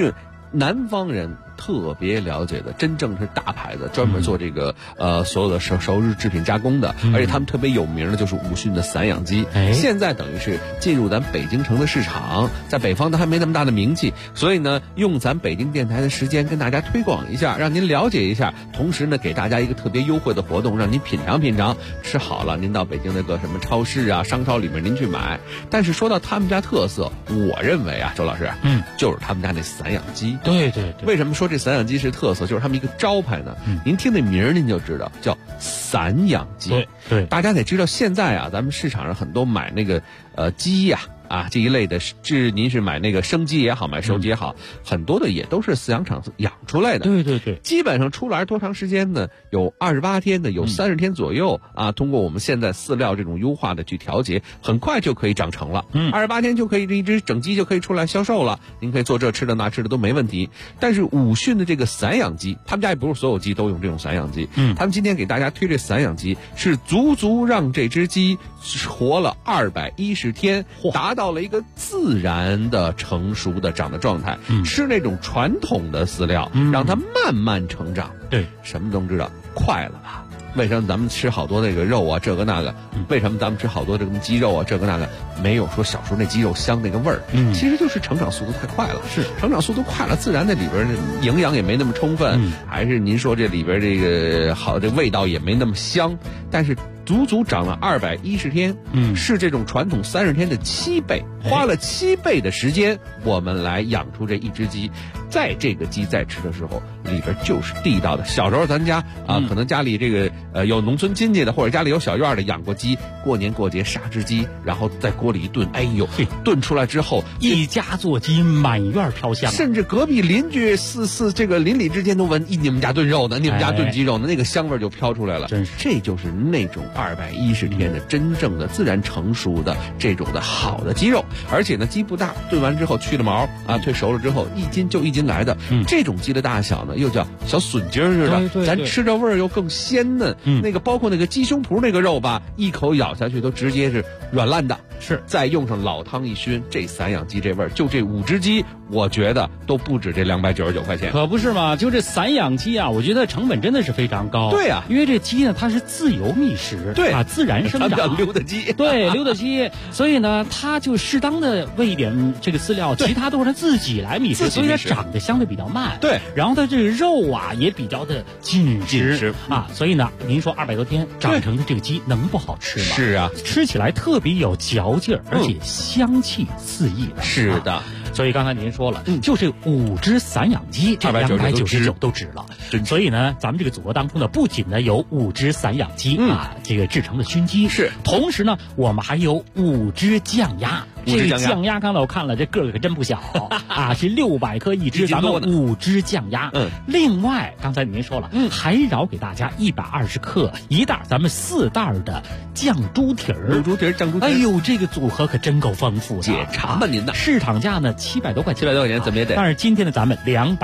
南方人特别了解的，真正是大牌子，专门做这个所有的熟日制品加工的，而且他们特别有名的就是武训的散养鸡。现在等于是进入咱北京城的市场，在北方它还没那么大的名气，所以呢，用咱北京电台的时间跟大家推广一下，让您了解一下，同时呢，给大家一个特别优惠的活动，让您品尝品尝。吃好了，您到北京那个什么超市啊、商超里面您去买。但是说到他们家特色，我认为啊，周老师，就是他们家那散养鸡。 对， 为什么说这散养鸡是特色？就是他们一个招牌呢。您听那名儿您就知道，叫散养鸡。 对， 大家得知道，现在啊，咱们市场上很多买那个鸡呀。这一类的，您是买那个生鸡也好，买熟鸡也好，很多的也都是饲养场养出来的。 对， 基本上出来多长时间呢？有28天的，有30天左右啊。通过我们现在饲料这种优化的去调节，很快就可以长成了。28天就可以一只整鸡就可以出来销售了。您可以做这吃的那吃的都没问题。但是武训的这个散养鸡，他们家也不是所有鸡都用这种散养鸡。他们今天给大家推这散养鸡，是足足让这只鸡活了210天，达到了一个自然的成熟的长的状态。吃那种传统的饲料，让它慢慢成长。 对， 什么都知道，快了吧？为什么咱们吃好多那个肉啊，这个那个？为什么咱们吃好多这个鸡肉啊，这个那个？没有说小时候那鸡肉香那个味儿。其实就是成长速度太快了。 是， 成长速度快了，自然那里边的营养也没那么充分，还是您说这里边这个好，这味道也没那么香。但是足足长了210天，是这种传统30天的7倍，花了7倍的时间，我们来养出这一只鸡。在这个鸡在吃的时候，里边就是地道的。小时候咱家可能家里这个有农村亲戚的，或者家里有小院的养过鸡，过年过节杀只鸡，然后在锅里一炖，哎呦，炖出来之后， 一家做鸡，满院飘香， 甚至隔壁邻居这个邻里之间都闻，你们家炖肉呢，你们家炖鸡肉呢，那个香味就飘出来了。 真是， 这就是那种210天的真正的自然成熟的这种的好的鸡肉。而且呢，鸡不大，炖完之后去了毛啊，退熟了之后1斤就1斤来的。这种鸡的大小呢，又叫小笋筋似的， 对， 咱吃着味儿又更鲜嫩。那个包括那个鸡胸脯那个肉吧，一口咬下去都直接是软烂的。 是， 再用上老汤一熏，这散养鸡这味儿，就这5只鸡，我觉得都不止这299块钱。 可不是嘛，就这散养鸡啊，我觉得成本真的是非常高。 对啊， 因为这鸡呢，它是自由觅食， 对啊，自然生长， 叫溜达鸡。 对，溜达鸡，所以呢，它就适当的喂一点这个饲料，其他都是它自己来觅食，所以它长得相对比较慢。 对， 然后它这个肉啊也比较的紧实啊，所以呢，您说200多天长成的这个鸡能不好吃吗？ 是啊， 吃起来特别有嚼劲儿，而且香气四溢的。 是的。 所以刚才您说了，就这5只散养鸡，这299都值了。所以呢，咱们这个组合当中呢，不仅呢有5只散养鸡这个制成的熏鸡， 是， 同时呢，我们还有5只酱鸭。这个酱鸭刚才我看了，这个可真不小啊，是600克一只，咱们5只酱鸭。另外刚才您说了，还饶给大家120克一袋，咱们4袋的酱猪蹄儿。 酱猪蹄儿， 哎呦，这个组合可真够丰富的。 解馋吧您的。 市场价呢700多块钱， 怎么也得。 但是今天呢，咱们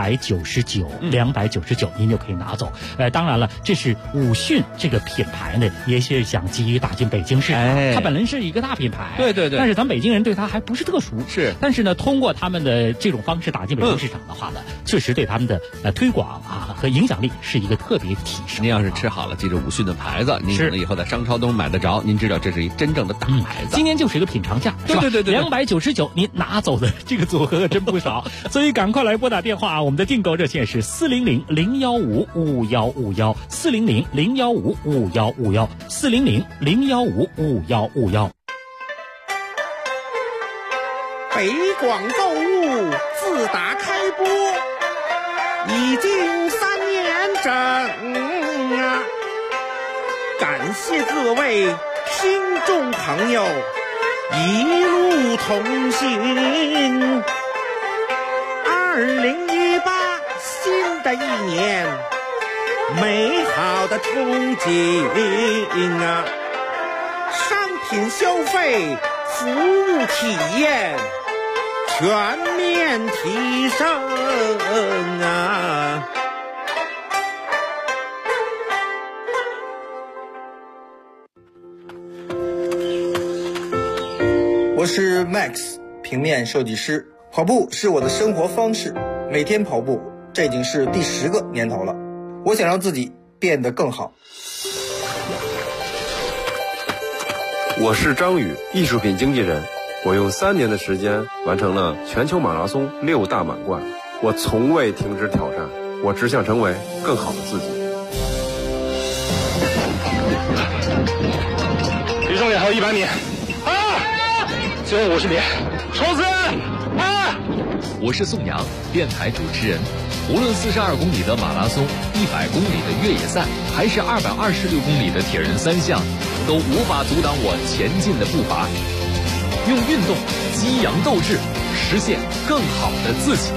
299，299您就可以拿走。当然了，这是武训这个品牌呢，也是想急于打进北京市场。它本来是一个大品牌， 对， 但是咱北京人对它还不是特熟。 是， 但是呢，通过他们的这种方式打进北京市场的话呢，确实对他们的推广啊和影响力是一个特别提升。 您要是吃好了，记着武训的牌子，您可能以后在商超都买得着。您知道这是一真正的大牌子。 今天就是一个品尝价，是吧？ 对 ，299，您拿走的这个组合可真不少。所以赶快来拨打电话，我们的订购热线是400-015-5151，400-015-5151，400-015-5151。 北广购物自打开播已经3年整啊！感谢各位听众朋友一路同行。2018新的一年，美好的憧憬啊！商品消费，服务体验全面提升啊！ 我是 Max， 平面设计师。跑步是我的生活方式， 每天跑步，这已经是第10个年头了。我想让自己变得更好。 我是张宇，艺术品经纪人。我用3年的时间完成了全球马拉松6大满贯。我从未停止挑战，我只想成为更好的自己。 离终点还有100米，最后50米，冲刺！ 我是宋阳，电台主持人。无论42公里的马拉松、100公里的越野赛，还是226公里的铁人3项，都无法阻挡我前进的步伐。用运动激扬斗志，实现更好的自己。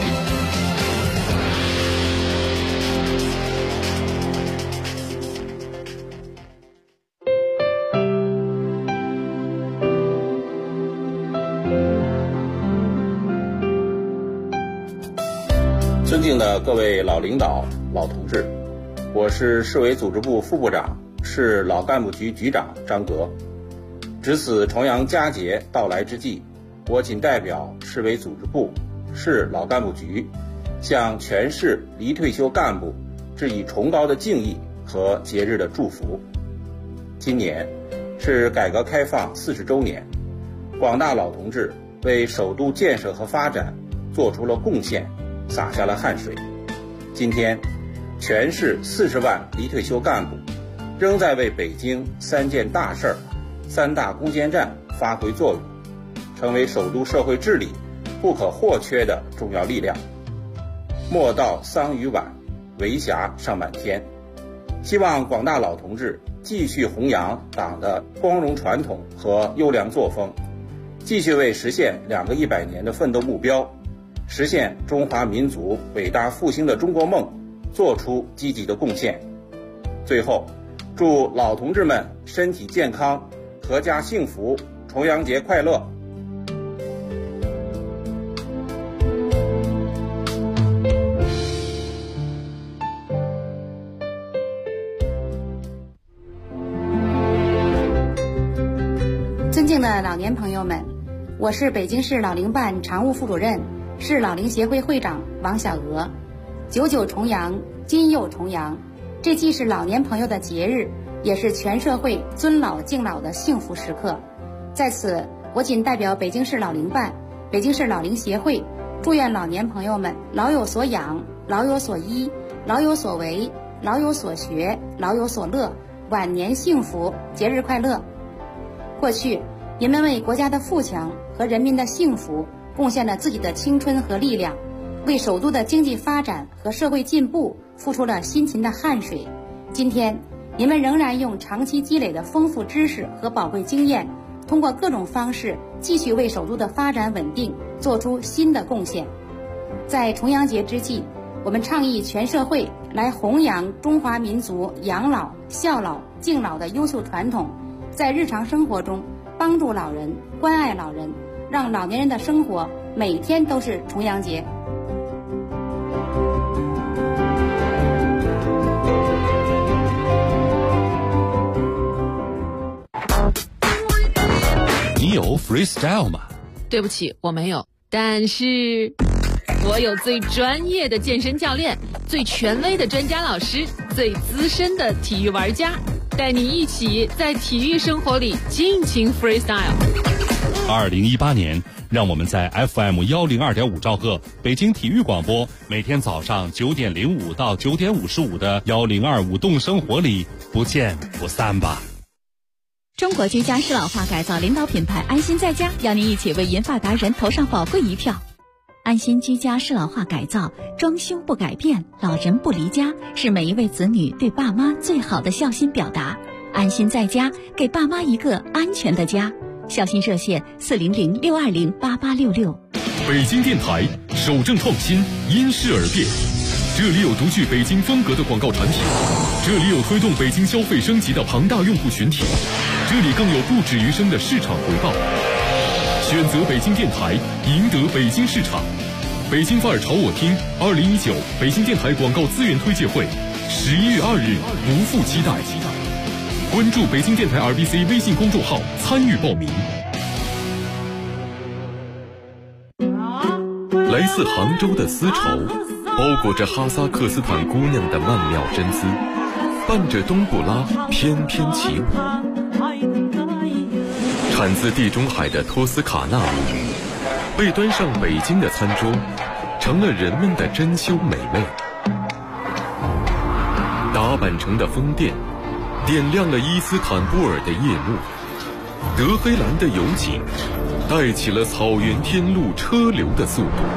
尊敬的各位老领导、老同志，我是市委组织部副部长、市老干部局局长张格。值此重阳佳节到来之际，我谨代表市委组织部、市老干部局，向全市离退休干部致以崇高的敬意和节日的祝福。今年是改革开放40周年，广大老同志为首都建设和发展做出了贡献，洒下了汗水。今天，全市40万离退休干部仍在为北京3件大事儿、3大攻坚战发挥作用，成为首都社会治理不可或缺的重要力量。莫道桑榆晚，为霞尚满天。希望广大老同志继续弘扬党的光荣传统和优良作风，继续为实现2个100年的奋斗目标，实现中华民族伟大复兴的中国梦做出积极的贡献。最后，祝老同志们身体健康，阖家幸福，重阳节快乐！ 尊敬的老年朋友们，我是北京市老龄办常务副主任、市老龄协会会长王小娥。99重阳，今又重阳，这既是老年朋友的节日，也是全社会尊老敬老的幸福时刻。在此，我谨代表北京市老龄办、北京市老龄协会，祝愿老年朋友们老有所养，老有所依，老有所为，老有所学，老有所乐，晚年幸福，节日快乐。过去，你们为国家的富强和人民的幸福贡献了自己的青春和力量，为首都的经济发展和社会进步付出了辛勤的汗水。今天，你们仍然用长期积累的丰富知识和宝贵经验，通过各种方式继续为首都的发展稳定做出新的贡献。在重阳节之际，我们倡议全社会来弘扬中华民族养老、孝老、敬老的优秀传统，在日常生活中帮助老人、关爱老人，让老年人的生活每天都是重阳节。 你有 freestyle 吗？ 对不起，我没有，但是我有最专业的健身教练，最权威的专家老师，最资深的体育玩家，带你一起在体育生活里尽情 freestyle。 2018年，让我们在 FM102.5兆赫北京体育广播，每天早上9点05到9点55的102舞动生活里不见不散吧。 中国居家适老化改造领导品牌安心在家，邀您一起为银发达人投上宝贵一票。安心居家适老化改造，装修不改变，老人不离家，是每一位子女对爸妈最好的孝心表达。安心在家，给爸妈一个安全的家。孝心热线400-620-8866。 北京电台守正创新，因势而变。这里有独具北京风格的广告产品，这里有推动北京消费升级的庞大用户群体，这里更有不止于生的市场回报。选择北京电台，赢得北京市场。北京范儿朝我听2019北京电台广告资源推介会，11月2日不负期待。关注北京电台 RBC 微信公众号参与报名。 来自杭州的丝绸，包裹着哈萨克斯坦姑娘的曼妙真姿，伴着冬不拉翩翩起舞。产自地中海的托斯卡纳舞，被端上北京的餐桌，成了人们的珍馐美味。打扮成的风电，点亮了伊斯坦布尔的夜幕。德黑兰的油井，带起了草原天路车流的速度。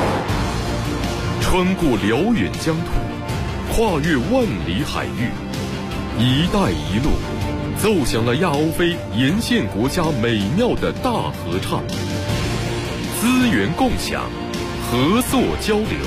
穿过辽远疆土，跨越万里海域，一带一路奏响了亚欧非沿线国家美妙的大合唱。资源共享，合作交流。